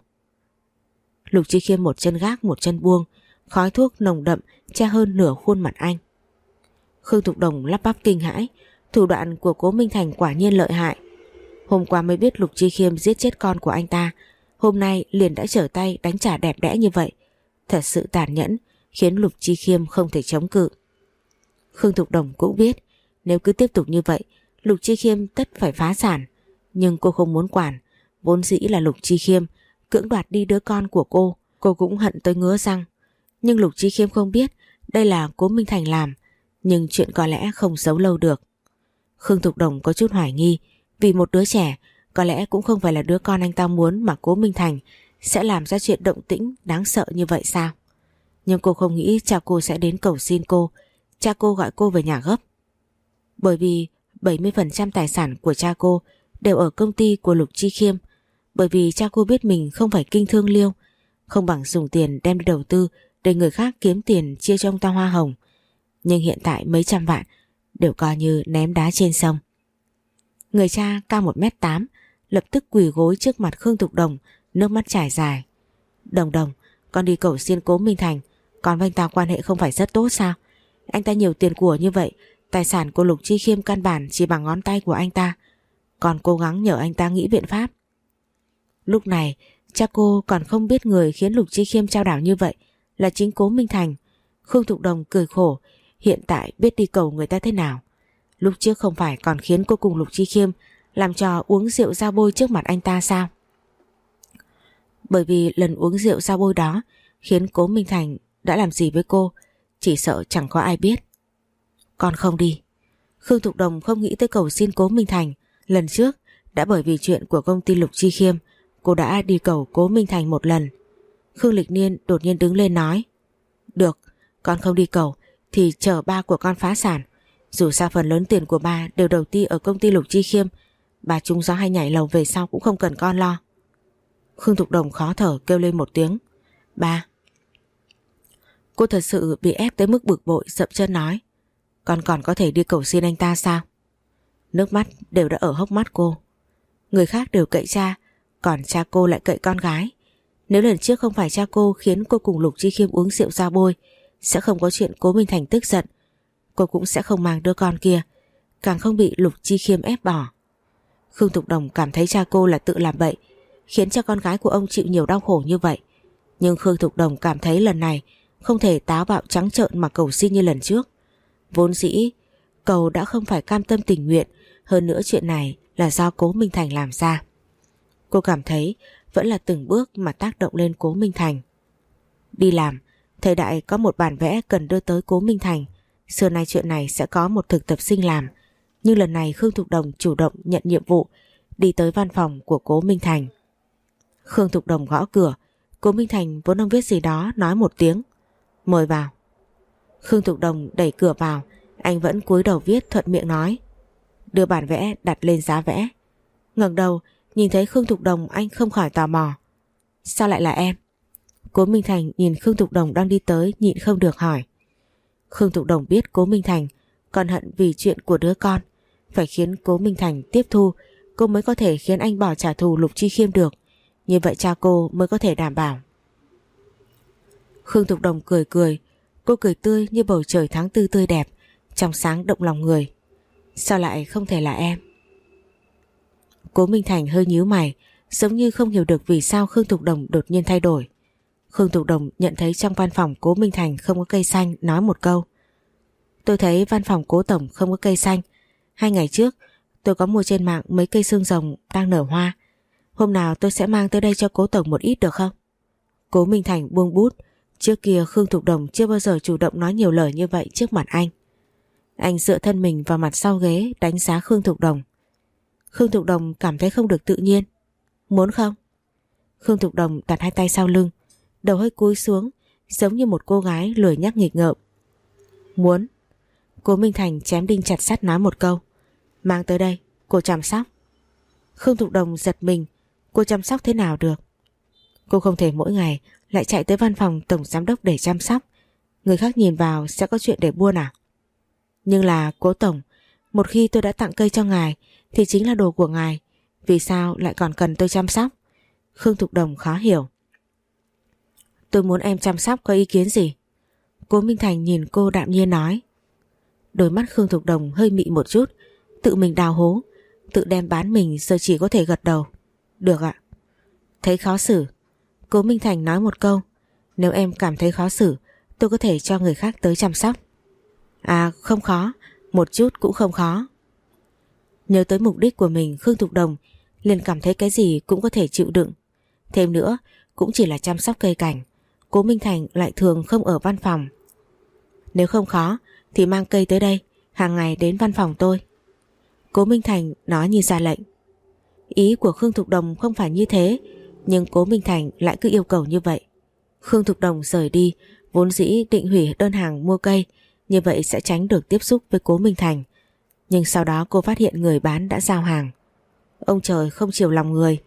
Lục Chi Khiêm một chân gác một chân buông, khói thuốc nồng đậm che hơn nửa khuôn mặt anh. Khương Thục Đồng lắp bắp kinh hãi, thủ đoạn của Cố Minh Thành quả nhiên lợi hại. Hôm qua mới biết Lục Chi Khiêm giết chết con của anh ta, hôm nay liền đã trở tay đánh trả đẹp đẽ như vậy. Thật sự tàn nhẫn, khiến Lục Chi Khiêm không thể chống cự. Khương Thục Đồng cũng biết nếu cứ tiếp tục như vậy Lục Chi Khiêm tất phải phá sản, nhưng cô không muốn quản. Vốn dĩ là Lục Chi Khiêm cưỡng đoạt đi đứa con của cô, cô cũng hận tới ngứa răng. Nhưng Lục Chi Khiêm không biết đây là Cố Minh Thành làm, nhưng chuyện có lẽ không giấu lâu được. Khương Thục Đồng có chút hoài nghi, vì một đứa trẻ có lẽ cũng không phải là đứa con anh ta muốn, mà Cố Minh Thành sẽ làm ra chuyện động tĩnh đáng sợ như vậy sao? Nhưng cô không nghĩ cha cô sẽ đến cầu xin cô, cha cô gọi cô về nhà gấp. Bởi vì bảy mươi phần trăm tài sản của cha cô đều ở công ty của Lục Chi Khiêm. Bởi vì cha cô biết mình không phải kinh thương liêu, không bằng dùng tiền đem đi đầu tư để người khác kiếm tiền chia cho ông ta hoa hồng. Nhưng hiện tại mấy trăm vạn đều coi như ném đá trên sông. Người cha cao một mét tám lập tức quỳ gối trước mặt Khương Thục Đồng, nước mắt trải dài. Đồng Đồng, con đi cầu xin Cố Minh Thành, con với anh ta quan hệ không phải rất tốt sao? Anh ta nhiều tiền của như vậy, tài sản của Lục Chi Khiêm căn bản chỉ bằng ngón tay của anh ta. Còn cố gắng nhờ anh ta nghĩ biện pháp. Lúc này cha cô còn không biết người khiến Lục Chi Khiêm trao đảo như vậy là chính Cố Minh Thành. Khương Thục Đồng cười khổ, hiện tại biết đi cầu người ta thế nào. Lúc trước không phải còn khiến cô cùng Lục Chi Khiêm làm trò uống rượu ra bôi trước mặt anh ta sao? Bởi vì lần uống rượu ra bôi đó khiến Cố Minh Thành đã làm gì với cô, chỉ sợ chẳng có ai biết. Con không đi. Khương Thục Đồng không nghĩ tới cầu xin Cố Minh Thành. Lần trước đã bởi vì chuyện của công ty Lục Chi Khiêm, cô đã đi cầu Cố Minh Thành một lần. Khương Lịch Niên đột nhiên đứng lên nói: Được, con không đi cầu thì chờ ba của con phá sản. Dù sao phần lớn tiền của ba đều đầu tư ở công ty Lục Chi Khiêm, bà trúng gió hay nhảy lầu về sau cũng không cần con lo. Khương Thục Đồng khó thở kêu lên một tiếng: Ba. Cô thật sự bị ép tới mức bực bội, dậm chân nói: Con còn có thể đi cầu xin anh ta sao? Nước mắt đều đã ở hốc mắt cô. Người khác đều cậy cha, còn cha cô lại cậy con gái. Nếu lần trước không phải cha cô khiến cô cùng Lục Chi Khiêm uống rượu ra bôi, sẽ không có chuyện Cố Minh Thành tức giận. Cô cũng sẽ không mang đứa con kia, càng không bị Lục Chi Khiêm ép bỏ. Khương Thục Đồng cảm thấy cha cô là tự làm bậy, khiến cho con gái của ông chịu nhiều đau khổ như vậy. Nhưng Khương Thục Đồng cảm thấy lần này không thể táo bạo trắng trợn mà cầu xin như lần trước. Vốn dĩ cầu đã không phải cam tâm tình nguyện, hơn nữa chuyện này là do Cố Minh Thành làm ra. Cô cảm thấy vẫn là từng bước mà tác động lên Cố Minh Thành. Đi làm, thời đại có một bản vẽ cần đưa tới Cố Minh Thành. Xưa nay chuyện này sẽ có một thực tập sinh làm, nhưng lần này Khương Thục Đồng chủ động nhận nhiệm vụ, đi tới văn phòng của Cố Minh Thành. Khương Thục Đồng gõ cửa. Cố Minh Thành vốn đang viết gì đó nói một tiếng: Mời vào. Khương Thục Đồng đẩy cửa vào, anh vẫn cúi đầu viết, thuận miệng nói: Đưa bản vẽ đặt lên giá vẽ. Ngẩng đầu nhìn thấy Khương Thục Đồng, anh không khỏi tò mò: Sao lại là em? Cố Minh Thành nhìn Khương Thục Đồng đang đi tới, nhịn không được hỏi. Khương Thục Đồng biết Cố Minh Thành còn hận vì chuyện của đứa con, phải khiến Cố Minh Thành tiếp thu cô mới có thể khiến anh bỏ trả thù Lục Chi Khiêm được. Như vậy cha cô mới có thể đảm bảo. Khương Thục Đồng cười cười. Cô cười tươi như bầu trời tháng tư tươi đẹp, trong sáng động lòng người. Sao lại không thể là em? Cố Minh Thành hơi nhíu mày, giống như không hiểu được vì sao Khương Thục Đồng đột nhiên thay đổi. Khương Thục Đồng nhận thấy trong văn phòng Cố Minh Thành không có cây xanh, nói một câu: Tôi thấy văn phòng Cố Tổng không có cây xanh. Hai ngày trước tôi có mua trên mạng mấy cây xương rồng đang nở hoa. Hôm nào tôi sẽ mang tới đây cho Cố Tổng một ít được không? Cố Minh Thành buông bút. Trước kia Khương Thục Đồng chưa bao giờ chủ động nói nhiều lời như vậy trước mặt anh. Anh dựa thân mình vào mặt sau ghế đánh giá Khương Thục Đồng. Khương Thục Đồng cảm thấy không được tự nhiên. Muốn không? Khương Thục Đồng đặt hai tay sau lưng, đầu hơi cúi xuống, giống như một cô gái lười nhác nghịch ngợm. Muốn. Cố Minh Thành chém đinh chặt sắt nói một câu: Mang tới đây, cô chăm sóc. Khương Thục Đồng giật mình, cô chăm sóc thế nào được? Cô không thể mỗi ngày lại chạy tới văn phòng tổng giám đốc để chăm sóc. Người khác nhìn vào sẽ có chuyện để buôn à? Nhưng là Cố tổng, một khi tôi đã tặng cây cho ngài thì chính là đồ của ngài, vì sao lại còn cần tôi chăm sóc? Khương Thục Đồng khó hiểu. Tôi muốn em chăm sóc, có ý kiến gì? Cố Minh Thành nhìn cô đạm nhiên nói. Đôi mắt Khương Thục Đồng hơi mị một chút, tự mình đào hố, tự đem bán mình, giờ chỉ có thể gật đầu. Được ạ. Thấy khó xử, Cố Minh Thành nói một câu. Nếu em cảm thấy khó xử, tôi có thể cho người khác tới chăm sóc. À không khó, một chút cũng không khó. Nhớ tới mục đích của mình, Khương Thục Đồng liền cảm thấy cái gì cũng có thể chịu đựng. Thêm nữa, cũng chỉ là chăm sóc cây cảnh. Cố Minh Thành lại thường không ở văn phòng. Nếu không khó thì mang cây tới đây, hàng ngày đến văn phòng tôi. Cố Minh Thành nói như ra lệnh. Ý của Khương Thục Đồng không phải như thế, nhưng Cố Minh Thành lại cứ yêu cầu như vậy. Khương Thục Đồng rời đi, vốn dĩ định hủy đơn hàng mua cây, như vậy sẽ tránh được tiếp xúc với Cố Minh Thành. Nhưng sau đó cô phát hiện người bán đã giao hàng. Ông trời không chiều lòng người.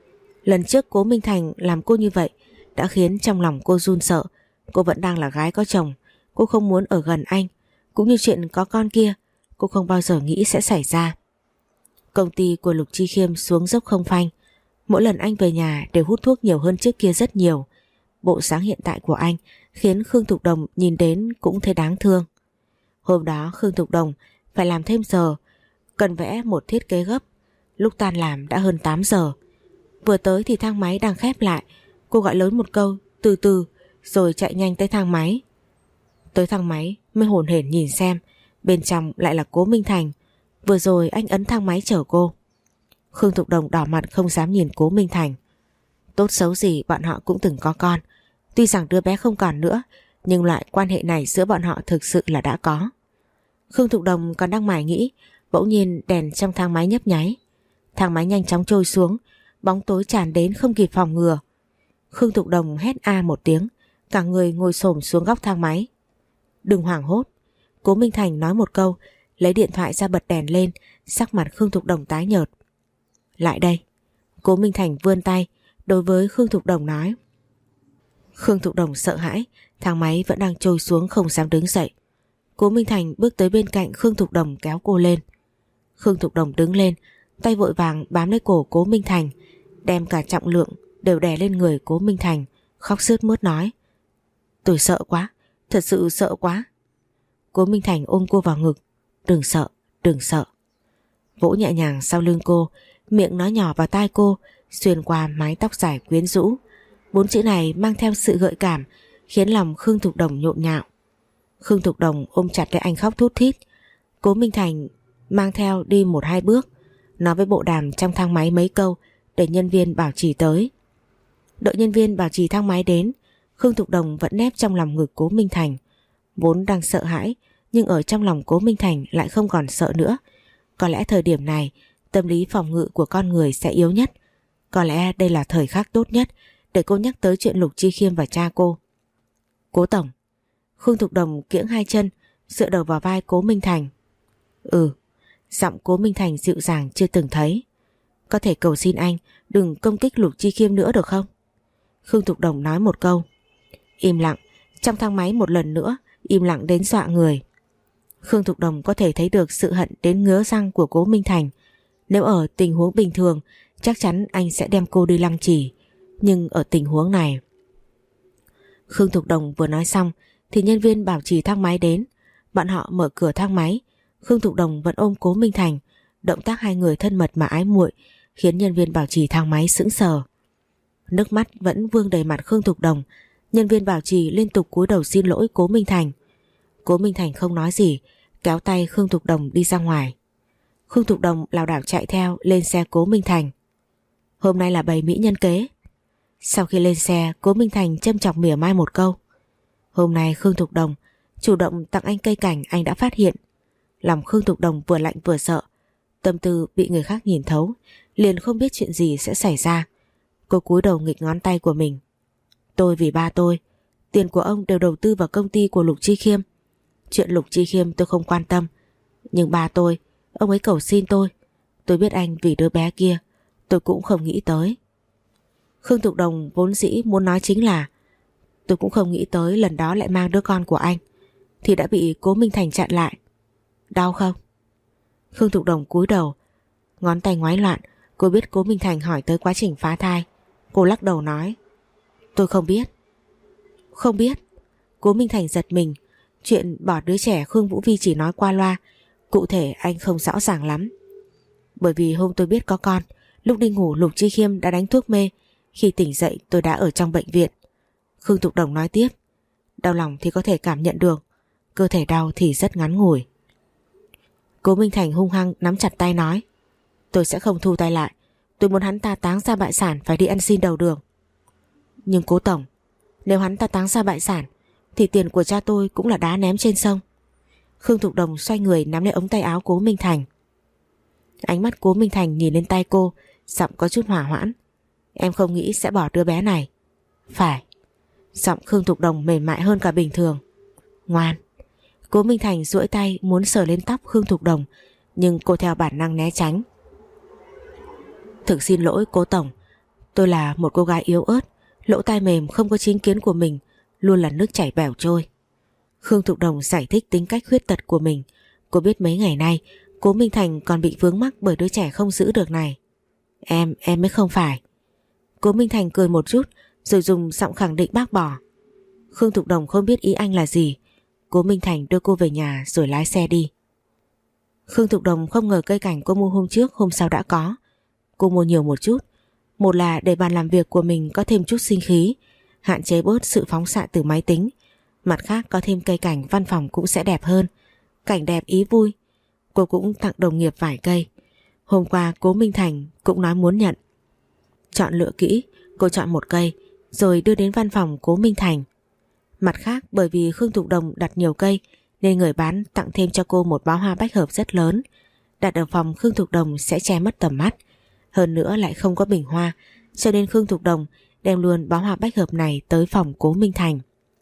Lần trước Cố Minh Thành làm cô như vậy đã khiến trong lòng cô run sợ. Cô vẫn đang là gái có chồng, cô không muốn ở gần anh. Cũng như chuyện có con kia, cô không bao giờ nghĩ sẽ xảy ra. Công ty của Lục Chi Khiêm xuống dốc không phanh. Mỗi lần anh về nhà đều hút thuốc nhiều hơn trước kia rất nhiều. Bộ dáng hiện tại của anh khiến Khương Thục Đồng nhìn đến cũng thấy đáng thương. Hôm đó Khương Thục Đồng phải làm thêm giờ, cần vẽ một thiết kế gấp. Lúc tan làm đã hơn tám giờ. Vừa tới thì thang máy đang khép lại. Cô gọi lớn một câu từ từ rồi chạy nhanh tới thang máy. Tới thang máy mới hổn hển nhìn xem bên trong lại là Cố Minh Thành. Vừa rồi anh ấn thang máy chở cô. Khương Thục Đồng đỏ mặt không dám nhìn Cố Minh Thành. Tốt xấu gì bọn họ cũng từng có con. Tuy rằng đứa bé không còn nữa, nhưng loại quan hệ này giữa bọn họ thực sự là đã có. Khương Thục Đồng còn đang mải nghĩ, bỗng nhiên đèn trong thang máy nhấp nháy. Thang máy nhanh chóng trôi xuống, bóng tối tràn đến không kịp phòng ngừa. Khương Thục Đồng hét a một tiếng, cả người ngồi xổm xuống góc thang máy. Đừng hoảng hốt. Cố Minh Thành nói một câu, lấy điện thoại ra bật đèn lên, sắc mặt Khương Thục Đồng tái nhợt. Lại đây. Cố Minh Thành vươn tay đối với Khương Thục Đồng nói. Khương Thục Đồng sợ hãi, thang máy vẫn đang trôi xuống không dám đứng dậy. Cố Minh Thành bước tới bên cạnh Khương Thục Đồng kéo cô lên. Khương Thục Đồng đứng lên, tay vội vàng bám lấy cổ Cố Minh Thành, đem cả trọng lượng đều đè lên người Cố Minh Thành, khóc sướt mướt nói. Tôi sợ quá, thật sự sợ quá. Cố Minh Thành ôm cô vào ngực. Đừng sợ, đừng sợ. Vỗ nhẹ nhàng sau lưng cô, miệng nói nhỏ vào tai cô, xuyên qua mái tóc dài quyến rũ. Bốn chữ này mang theo sự gợi cảm, khiến lòng Khương Thục Đồng nhộn nhạo. Khương Thục Đồng ôm chặt lấy anh khóc thút thít. Cố Minh Thành mang theo đi một hai bước, nói với bộ đàm trong thang máy mấy câu để nhân viên bảo trì tới. Đợi nhân viên bảo trì thang máy đến, Khương Thục Đồng vẫn nép trong lòng ngực Cố Minh Thành. Vốn đang sợ hãi, nhưng ở trong lòng Cố Minh Thành lại không còn sợ nữa. Có lẽ thời điểm này tâm lý phòng ngự của con người sẽ yếu nhất. Có lẽ đây là thời khắc tốt nhất để cô nhắc tới chuyện Lục Chi Khiêm và cha cô. Cố tổng. Khương Thục Đồng kiễng hai chân, dựa đầu vào vai Cố Minh Thành. Ừ. Giọng Cố Minh Thành dịu dàng chưa từng thấy. Có thể cầu xin anh đừng công kích Lục Chi Khiêm nữa được không? Khương Thục Đồng nói một câu. Im lặng. Trong thang máy một lần nữa, im lặng đến dọa người. Khương Thục Đồng có thể thấy được sự hận đến ngứa răng của Cố Minh Thành. Nếu ở tình huống bình thường, chắc chắn anh sẽ đem cô đi lăng trì. Nhưng ở tình huống này... Khương Thục Đồng vừa nói xong thì nhân viên bảo trì thang máy đến. Bọn họ mở cửa thang máy. Khương Thục Đồng vẫn ôm Cố Minh Thành. Động tác hai người thân mật mà ái muội khiến nhân viên bảo trì thang máy sững sờ. Nước mắt vẫn vương đầy mặt Khương Thục Đồng. Nhân viên bảo trì liên tục cúi đầu xin lỗi Cố Minh Thành. Cố Minh Thành không nói gì, kéo tay Khương Thục Đồng đi ra ngoài. Khương Thục Đồng lảo đảo chạy theo lên xe Cố Minh Thành. Hôm nay là bày mỹ nhân kế. Sau khi lên xe, Cố Minh Thành châm chọc mỉa mai một câu. Hôm nay Khương Thục Đồng chủ động tặng anh cây cảnh anh đã phát hiện. Lòng Khương Thục Đồng vừa lạnh vừa sợ. Tâm tư bị người khác nhìn thấu, liền không biết chuyện gì sẽ xảy ra. Cô cúi đầu nghịch ngón tay của mình. Tôi vì ba tôi, tiền của ông đều đầu tư vào công ty của Lục Chi Khiêm. Chuyện Lục Chi Khiêm tôi không quan tâm, nhưng ba tôi, Ông ấy cầu xin tôi. Tôi biết anh vì đứa bé kia. Tôi cũng không nghĩ tới. Khương Thục Đồng vốn dĩ muốn nói chính là tôi cũng không nghĩ tới lần đó lại mang đứa con của anh, thì đã bị Cố Minh Thành chặn lại. Đau không? Khương Thục Đồng cúi đầu, ngón tay ngoáy loạn. Cô biết Cố Minh Thành hỏi tới quá trình phá thai. Cô lắc đầu nói tôi không biết. Không biết? Cố Minh Thành giật mình. Chuyện bỏ đứa trẻ Khương Vũ Vi chỉ nói qua loa, cụ thể anh không rõ ràng lắm. Bởi vì hôm tôi biết có con, lúc đi ngủ Lục Chi Khiêm đã đánh thuốc mê. Khi tỉnh dậy tôi đã ở trong bệnh viện. Khương Thục Đồng nói tiếp. Đau lòng thì có thể cảm nhận được, cơ thể đau thì rất ngắn ngủi. Cố Minh Thành hung hăng nắm chặt tay nói tôi sẽ không thu tay lại. Tôi muốn hắn ta táng ra bại sản, phải đi ăn xin đầu đường. Nhưng Cố Tổng, nếu hắn ta táng ra bại sản thì tiền của cha tôi cũng là đá ném trên sông. Khương Thục Đồng xoay người nắm lấy ống tay áo Cố Minh Thành. Ánh mắt Cố Minh Thành nhìn lên tay cô, giọng có chút hỏa hoãn. Em không nghĩ sẽ bỏ đứa bé này. Phải. Giọng Khương Thục Đồng mềm mại hơn cả bình thường. Ngoan. Cố Minh Thành duỗi tay muốn sờ lên tóc Khương Thục Đồng, nhưng cô theo bản năng né tránh. Thực xin lỗi Cố Tổng, tôi là một cô gái yếu ớt, lỗ tai mềm, không có chính kiến của mình, luôn là nước chảy bẻo trôi. Khương Thục Đồng giải thích tính cách khuyết tật của mình. Cô biết mấy ngày nay Cố Minh Thành còn bị vướng mắc bởi đứa trẻ không giữ được này. Em, em mới không phải. Cố Minh Thành cười một chút rồi dùng giọng khẳng định bác bỏ. Khương Thục Đồng không biết ý anh là gì. Cố Minh Thành đưa cô về nhà rồi lái xe đi. Khương Thục Đồng không ngờ cây cảnh cô mua hôm trước hôm sau đã có. Cô mua nhiều một chút. Một là để bàn làm việc của mình có thêm chút sinh khí, hạn chế bớt sự phóng xạ từ máy tính. Mặt khác có thêm cây cảnh văn phòng cũng sẽ đẹp hơn. Cảnh đẹp ý vui. Cô cũng tặng đồng nghiệp vài cây. Hôm qua Cố Minh Thành cũng nói muốn nhận. Chọn lựa kỹ, cô chọn một cây rồi đưa đến văn phòng Cố Minh Thành. Mặt khác bởi vì Khương Thục Đồng đặt nhiều cây nên người bán tặng thêm cho cô một bó hoa bách hợp rất lớn. Đặt ở phòng Khương Thục Đồng sẽ che mất tầm mắt. Hơn nữa lại không có bình hoa, cho nên Khương Thục Đồng đem luôn bó hoa bách hợp này tới phòng Cố Minh Thành.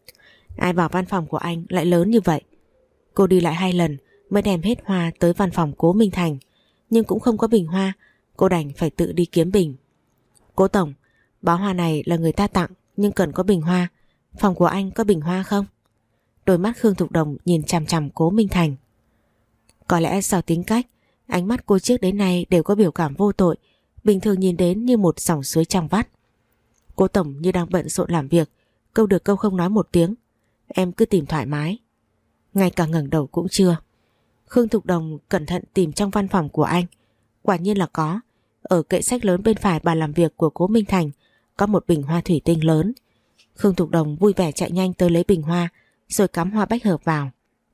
Ai bảo văn phòng của anh lại lớn như vậy. Cô đi lại hai lần mới đem hết hoa tới văn phòng Cố Minh Thành, nhưng cũng không có bình hoa. Cô đành phải tự đi kiếm bình. Cố Tổng, bó hoa này là người ta tặng nhưng cần có bình hoa. Phòng của anh có bình hoa không? Đôi mắt Khương Thục Đồng nhìn chằm chằm Cố Minh Thành. Có lẽ do tính cách, ánh mắt cô trước đến nay đều có biểu cảm vô tội, bình thường nhìn đến như một dòng suối trong vắt. Cố Tổng như đang bận rộn làm việc, câu được câu không nói một tiếng. Em cứ tìm thoải mái. Ngay cả ngẩng đầu cũng chưa. Khương Thục Đồng cẩn thận tìm trong văn phòng của anh. Quả nhiên là có. Ở kệ sách lớn bên phải bàn làm việc của Cố Minh Thành có một bình hoa thủy tinh lớn. Khương Thục Đồng vui vẻ chạy nhanh tới lấy bình hoa rồi cắm hoa bách hợp vào.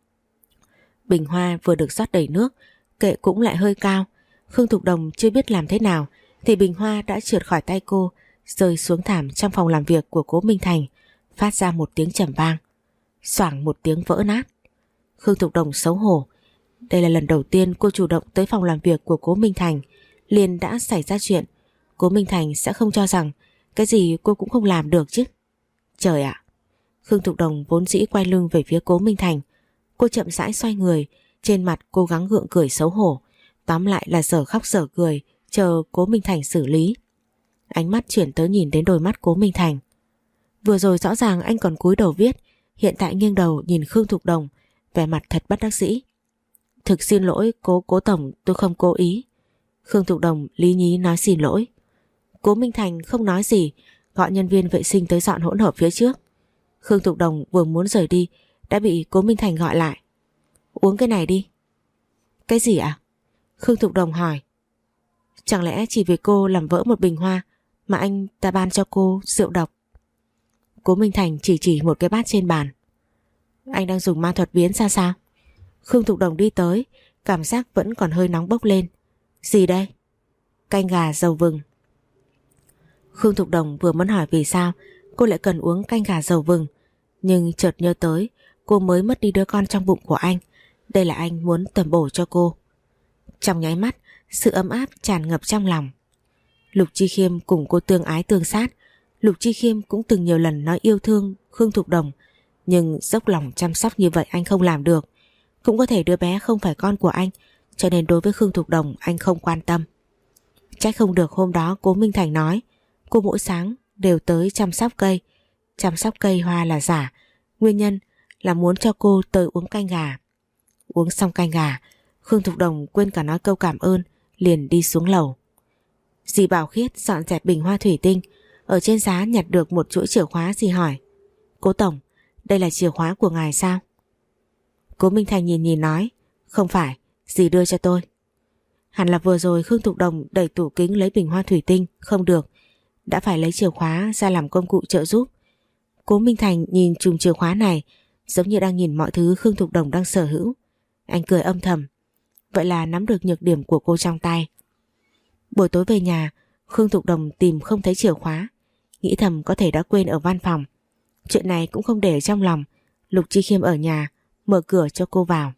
Bình hoa vừa được rót đầy nước, kệ cũng lại hơi cao. Khương Thục Đồng chưa biết làm thế nào thì bình hoa đã trượt khỏi tay cô, rơi xuống thảm trong phòng làm việc của Cố Minh Thành, phát ra một tiếng trầm vang. Xoảng một tiếng vỡ nát. Khương Thục Đồng xấu hổ. Đây là lần đầu tiên cô chủ động tới phòng làm việc của Cố Minh Thành, liền đã xảy ra chuyện. Cố Minh Thành sẽ không cho rằng cái gì cô cũng không làm được chứ. Trời ạ! Khương Thục Đồng vốn dĩ quay lưng về phía Cố Minh Thành. Cô chậm rãi xoay người, trên mặt cố gắng gượng cười xấu hổ. Tóm lại là dở khóc dở cười, chờ Cố Minh Thành xử lý. Ánh mắt chuyển tới nhìn đến đôi mắt Cố Minh Thành. Vừa rồi rõ ràng anh còn cúi đầu viết, hiện tại nghiêng đầu nhìn Khương Thục Đồng, vẻ mặt thật bất đắc dĩ. Thực xin lỗi cố cố tổng, tôi không cố ý. Khương Thục Đồng lý nhí nói xin lỗi. Cố Minh Thành không nói gì, gọi nhân viên vệ sinh tới dọn hỗn hợp phía trước. Khương Thục Đồng vừa muốn rời đi đã bị Cố Minh Thành gọi lại. Uống cái này đi. Cái gì ạ? À? Khương Thục Đồng hỏi. Chẳng lẽ chỉ vì cô làm vỡ một bình hoa mà anh ta ban cho cô rượu độc? Cố Minh Thành chỉ chỉ một cái bát trên bàn. Anh đang dùng ma thuật biến ra sao? Khương Thục Đồng đi tới, cảm giác vẫn còn hơi nóng bốc lên. Gì đây? Canh gà dầu vừng. Khương Thục Đồng vừa muốn hỏi vì sao cô lại cần uống canh gà dầu vừng, nhưng chợt nhớ tới cô mới mất đi đứa con trong bụng của anh. Đây là anh muốn tẩm bổ cho cô. Trong nháy mắt, sự ấm áp tràn ngập trong lòng. Lục Chi Khiêm cùng cô tương ái tương sát. Lục Chi Khiêm cũng từng nhiều lần nói yêu thương Khương Thục Đồng, nhưng dốc lòng chăm sóc như vậy anh không làm được. Cũng có thể đứa bé không phải con của anh, cho nên đối với Khương Thục Đồng anh không quan tâm. Trách không được hôm đó Cố Minh Thành nói cô mỗi sáng đều tới chăm sóc cây. Chăm sóc cây hoa là giả, nguyên nhân là muốn cho cô tới uống canh gà. Uống xong canh gà, Khương Thục Đồng quên cả nói câu cảm ơn, liền đi xuống lầu. Dì Bảo Khiết dọn dẹp bình hoa thủy tinh, ở trên giá nhặt được một chuỗi chìa khóa. Dì hỏi: Cố tổng, đây là chìa khóa của ngài sao? Cố Minh Thành nhìn nhìn nói: Không phải, dì đưa cho tôi. Hẳn là vừa rồi Khương Thục Đồng đẩy tủ kính lấy bình hoa thủy tinh không được, đã phải lấy chìa khóa ra làm công cụ trợ giúp. Cố Minh Thành nhìn chùm chìa khóa này giống như đang nhìn mọi thứ Khương Thục Đồng đang sở hữu. Anh cười âm thầm, vậy là nắm được nhược điểm của cô trong tay. Buổi tối về nhà, Khương Thục Đồng tìm không thấy chìa khóa, nghĩ thầm có thể đã quên ở văn phòng. Chuyện này cũng không để ở trong lòng. Lục Chi Khiêm ở nhà, mở cửa cho cô vào.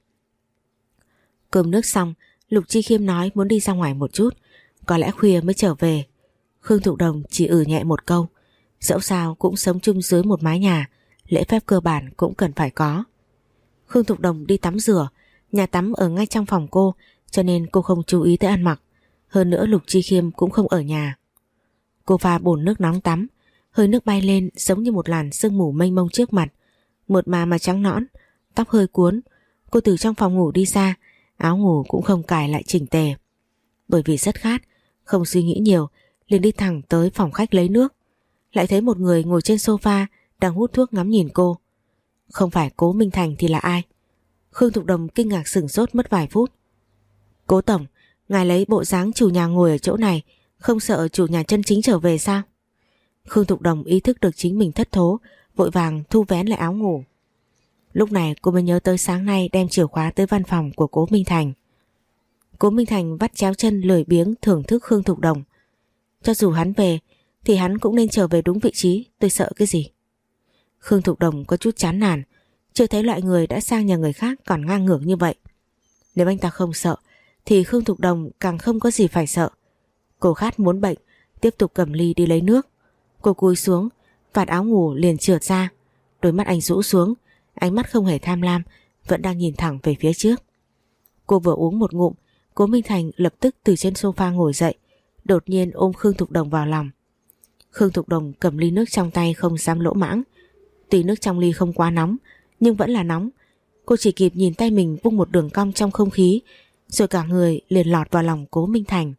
Cơm nước xong, Lục Chi Khiêm nói muốn đi ra ngoài một chút, có lẽ khuya mới trở về. Khương Thục Đồng chỉ ử nhẹ một câu, dẫu sao cũng sống chung dưới một mái nhà, lễ phép cơ bản cũng cần phải có. Khương Thục Đồng đi tắm rửa, nhà tắm ở ngay trong phòng cô, cho nên cô không chú ý tới ăn mặc. Hơn nữa Lục Chi Khiêm cũng không ở nhà. Cô pha bồn nước nóng tắm, hơi nước bay lên giống như một làn sương mù mênh mông trước mặt, mượt mà mà trắng nõn, tóc hơi cuốn. Cô từ trong phòng ngủ đi ra, áo ngủ cũng không cài lại chỉnh tề. Bởi vì rất khát, không suy nghĩ nhiều, liền đi thẳng tới phòng khách lấy nước. Lại thấy một người ngồi trên sofa đang hút thuốc ngắm nhìn cô. Không phải Cố Minh Thành thì là ai? Khương Thục Đồng kinh ngạc sửng sốt mất vài phút. Cố tổng, ngài lấy bộ dáng chủ nhà ngồi ở chỗ này, không sợ chủ nhà chân chính trở về sao? Khương Thục Đồng ý thức được chính mình thất thố, vội vàng thu vén lại áo ngủ. Lúc này cô mới nhớ tới sáng nay đem chìa khóa tới văn phòng của Cố Minh Thành. Cố Minh Thành vắt chéo chân lười biếng thưởng thức Khương Thục Đồng. Cho dù hắn về thì hắn cũng nên trở về đúng vị trí, tôi sợ cái gì? Khương Thục Đồng có chút chán nản, chưa thấy loại người đã sang nhà người khác còn ngang ngược như vậy. Nếu anh ta không sợ thì Khương Thục Đồng càng không có gì phải sợ. Cô khát muốn bệnh, tiếp tục cầm ly đi lấy nước. Cô cúi xuống, vạt áo ngủ liền trượt ra, đôi mắt anh rũ xuống, ánh mắt không hề tham lam, vẫn đang nhìn thẳng về phía trước. Cô vừa uống một ngụm, Cố Minh Thành lập tức từ trên sofa ngồi dậy, đột nhiên ôm Khương Thục Đồng vào lòng. Khương Thục Đồng cầm ly nước trong tay không dám lỗ mãng. Tuy nước trong ly không quá nóng, nhưng vẫn là nóng. Cô chỉ kịp nhìn tay mình vung một đường cong trong không khí, rồi cả người liền lọt vào lòng Cố Minh Thành.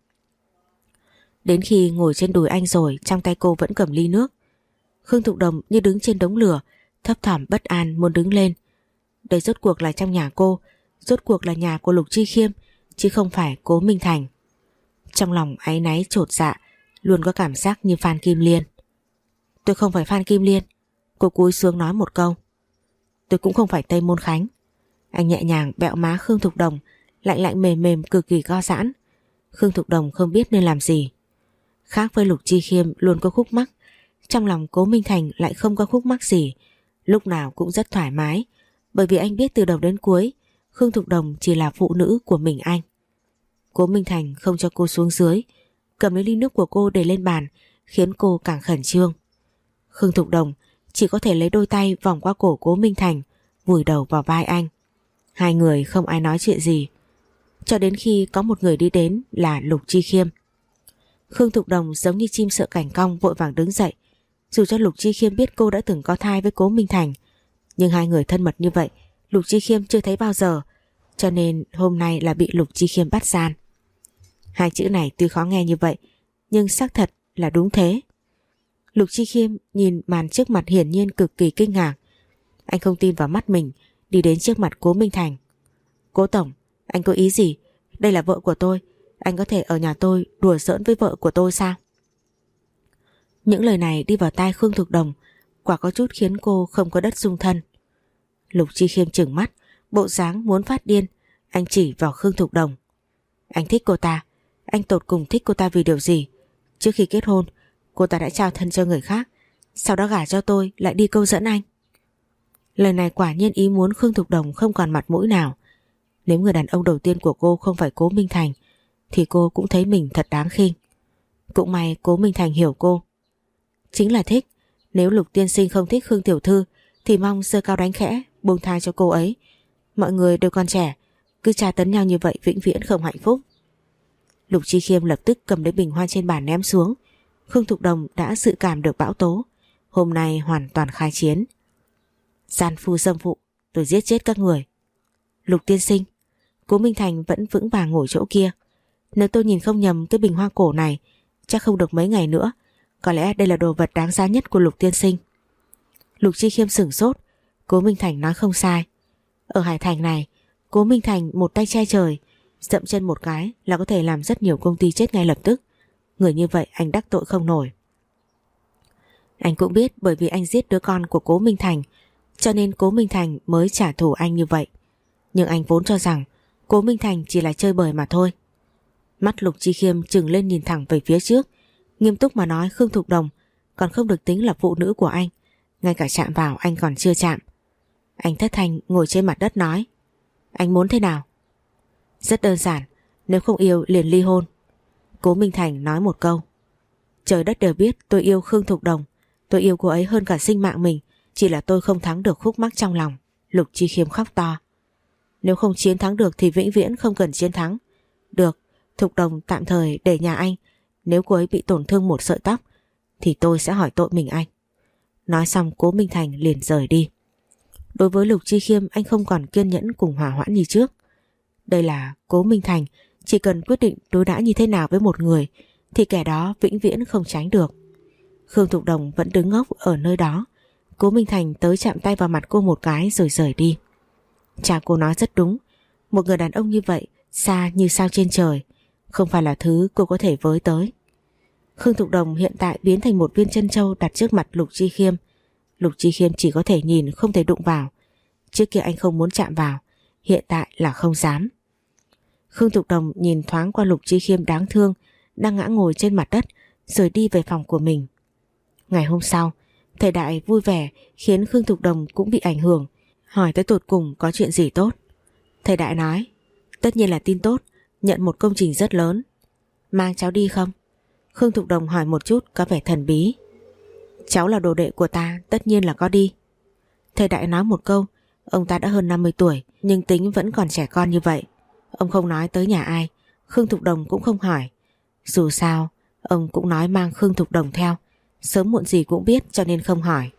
Đến khi ngồi trên đùi anh rồi, trong tay cô vẫn cầm ly nước. Khương Thục Đồng như đứng trên đống lửa, thấp thỏm bất an muốn đứng lên. Đây rốt cuộc là trong nhà cô, rốt cuộc là nhà của Lục Chi Khiêm, chứ không phải Cố Minh Thành. Trong lòng áy náy chột dạ, luôn có cảm giác như Phan Kim Liên. Tôi không phải Phan Kim Liên. Cô cúi xuống nói một câu. Tôi cũng không phải Tây Môn Khánh. Anh nhẹ nhàng bẹo má Khương Thục Đồng, lạnh lạnh mềm mềm cực kỳ co giãn. Khương Thục Đồng không biết nên làm gì. Khác với Lục Chi Khiêm luôn có khúc mắc, trong lòng Cố Minh Thành lại không có khúc mắc gì, lúc nào cũng rất thoải mái, bởi vì anh biết từ đầu đến cuối Khương Thục Đồng chỉ là phụ nữ của mình anh. Cố Minh Thành không cho cô xuống dưới, cầm lấy ly nước của cô để lên bàn, khiến cô càng khẩn trương. Khương Thục Đồng chỉ có thể lấy đôi tay vòng qua cổ Cố Minh Thành, vùi đầu vào vai anh. Hai người không ai nói chuyện gì, cho đến khi có một người đi đến là Lục Chi Khiêm. Khương Thục Đồng giống như chim sợ cảnh cong vội vàng đứng dậy. Dù cho Lục Chi Khiêm biết cô đã từng có thai với Cố Minh Thành, nhưng hai người thân mật như vậy Lục Chi Khiêm chưa thấy bao giờ, cho nên hôm nay là bị Lục Chi Khiêm bắt gian. Hai chữ này tuy khó nghe như vậy, nhưng xác thật là đúng thế. Lục Chi Khiêm nhìn màn trước mặt hiển nhiên cực kỳ kinh ngạc. Anh không tin vào mắt mình, đi đến trước mặt Cố Minh Thành. Cố tổng, anh có ý gì? Đây là vợ của tôi, anh có thể ở nhà tôi đùa giỡn với vợ của tôi sao? Những lời này đi vào tai Khương Thục Đồng, quả có chút khiến cô không có đất dung thân. Lục Chi Khiêm trừng mắt, bộ dáng muốn phát điên. Anh chỉ vào Khương Thục Đồng. Anh thích cô ta, anh tột cùng thích cô ta vì điều gì? Trước khi kết hôn, cô ta đã trao thân cho người khác, sau đó gả cho tôi lại đi câu dẫn anh. Lời này quả nhiên ý muốn Khương Thục Đồng không còn mặt mũi nào. Nếu người đàn ông đầu tiên của cô không phải Cố Minh Thành thì cô cũng thấy mình thật đáng khinh. Cũng may Cố Minh Thành hiểu cô. Chính là thích. Nếu Lục tiên sinh không thích Khương tiểu thư thì mong giơ cao đánh khẽ, buông tha cho cô ấy. Mọi người đều còn trẻ, cứ tra tấn nhau như vậy vĩnh viễn không hạnh phúc. Lục Chi Khiêm lập tức cầm lấy bình hoa trên bàn ném xuống. Khương Thục Đồng đã dự cảm được bão tố, hôm nay hoàn toàn khai chiến. Gian phu dâm phụ, tôi giết chết các người. Lục tiên sinh, Cố Minh Thành vẫn vững vàng ngồi chỗ kia. Nếu tôi nhìn không nhầm, cái bình hoa cổ này chắc không được mấy ngày nữa. Có lẽ đây là đồ vật đáng giá nhất của Lục tiên sinh. Lục Chi Khiêm sửng sốt. Cố Minh Thành nói không sai. Ở Hải Thành này, Cố Minh Thành một tay che trời, dậm chân một cái là có thể làm rất nhiều công ty chết ngay lập tức. Người như vậy anh đắc tội không nổi. Anh cũng biết bởi vì anh giết đứa con của Cố Minh Thành, cho nên Cố Minh Thành mới trả thù anh như vậy. Nhưng anh vốn cho rằng Cố Minh Thành chỉ là chơi bời mà thôi. Mắt Lục Chi Khiêm trừng lên nhìn thẳng về phía trước, nghiêm túc mà nói Khương Thục Đồng còn không được tính là phụ nữ của anh. Ngay cả chạm vào anh còn chưa chạm. Anh thất thanh ngồi trên mặt đất nói: Anh muốn thế nào? Rất đơn giản, nếu không yêu liền ly hôn. Cố Minh Thành nói một câu. Trời đất đều biết tôi yêu Khương Thục Đồng, tôi yêu cô ấy hơn cả sinh mạng mình, chỉ là tôi không thắng được khúc mắc trong lòng. Lục Chi Khiêm khóc to. Nếu không chiến thắng được thì vĩnh viễn không cần chiến thắng. Được, Thục Đồng tạm thời để nhà anh, nếu cô ấy bị tổn thương một sợi tóc thì tôi sẽ hỏi tội mình anh. Nói xong Cố Minh Thành liền rời đi. Đối với Lục Chi Khiêm, anh không còn kiên nhẫn cùng hòa hoãn như trước. Đây là Cố Minh Thành, chỉ cần quyết định đối đãi như thế nào với một người thì kẻ đó vĩnh viễn không tránh được. Khương Thục Đồng vẫn đứng ngốc ở nơi đó. Cố Minh Thành tới chạm tay vào mặt cô một cái rồi rời đi. Cha cô nói rất đúng, một người đàn ông như vậy xa như sao trên trời, không phải là thứ cô có thể với tới. Khương Thục Đồng hiện tại biến thành một viên chân châu đặt trước mặt Lục Chi Khiêm. Lục Chi Khiêm chỉ có thể nhìn không thể đụng vào. Trước kia anh không muốn chạm vào, hiện tại là không dám. Khương Thục Đồng nhìn thoáng qua Lục Chi Khiêm đáng thương đang ngã ngồi trên mặt đất rồi đi về phòng của mình. Ngày hôm sau, thầy Đại vui vẻ khiến Khương Thục Đồng cũng bị ảnh hưởng, hỏi tới tột cùng có chuyện gì tốt. Thầy Đại nói, tất nhiên là tin tốt, nhận một công trình rất lớn. Mang cháu đi không? Khương Thục Đồng hỏi một chút có vẻ thần bí. Cháu là đồ đệ của ta, tất nhiên là có đi. Thầy Đại nói một câu, ông ta đã hơn năm mươi tuổi nhưng tính vẫn còn trẻ con như vậy. Ông không nói tới nhà ai, Khương Thục Đồng cũng không hỏi. Dù sao, ông cũng nói mang Khương Thục Đồng theo, sớm muộn gì cũng biết cho nên không hỏi.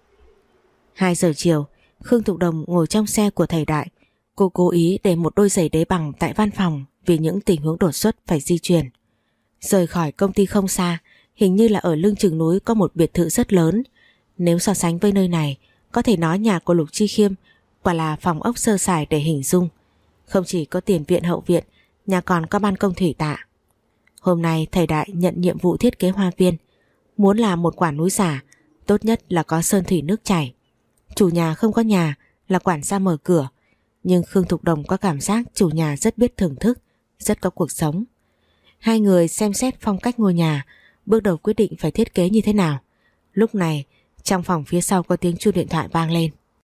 Hai giờ chiều, Khương Thục Đồng ngồi trong xe của thầy Đại. Cô cố ý để một đôi giày đế bằng tại văn phòng vì những tình huống đột xuất phải di chuyển. Rời khỏi công ty không xa, hình như là ở lưng chừng núi có một biệt thự rất lớn. Nếu so sánh với nơi này, có thể nói nhà của Lục Chi Khiêm quả là phòng ốc sơ sài để hình dung. Không chỉ có tiền viện hậu viện, nhà còn có ban công thủy tạ. Hôm nay thầy Đại nhận nhiệm vụ thiết kế hoa viên. Muốn làm một quả núi giả, tốt nhất là có sơn thủy nước chảy. Chủ nhà không có nhà là quản gia mở cửa, nhưng Khương Thục Đồng có cảm giác chủ nhà rất biết thưởng thức, rất có cuộc sống. Hai người xem xét phong cách ngôi nhà, bước đầu quyết định phải thiết kế như thế nào. Lúc này, trong phòng phía sau có tiếng chuông điện thoại vang lên.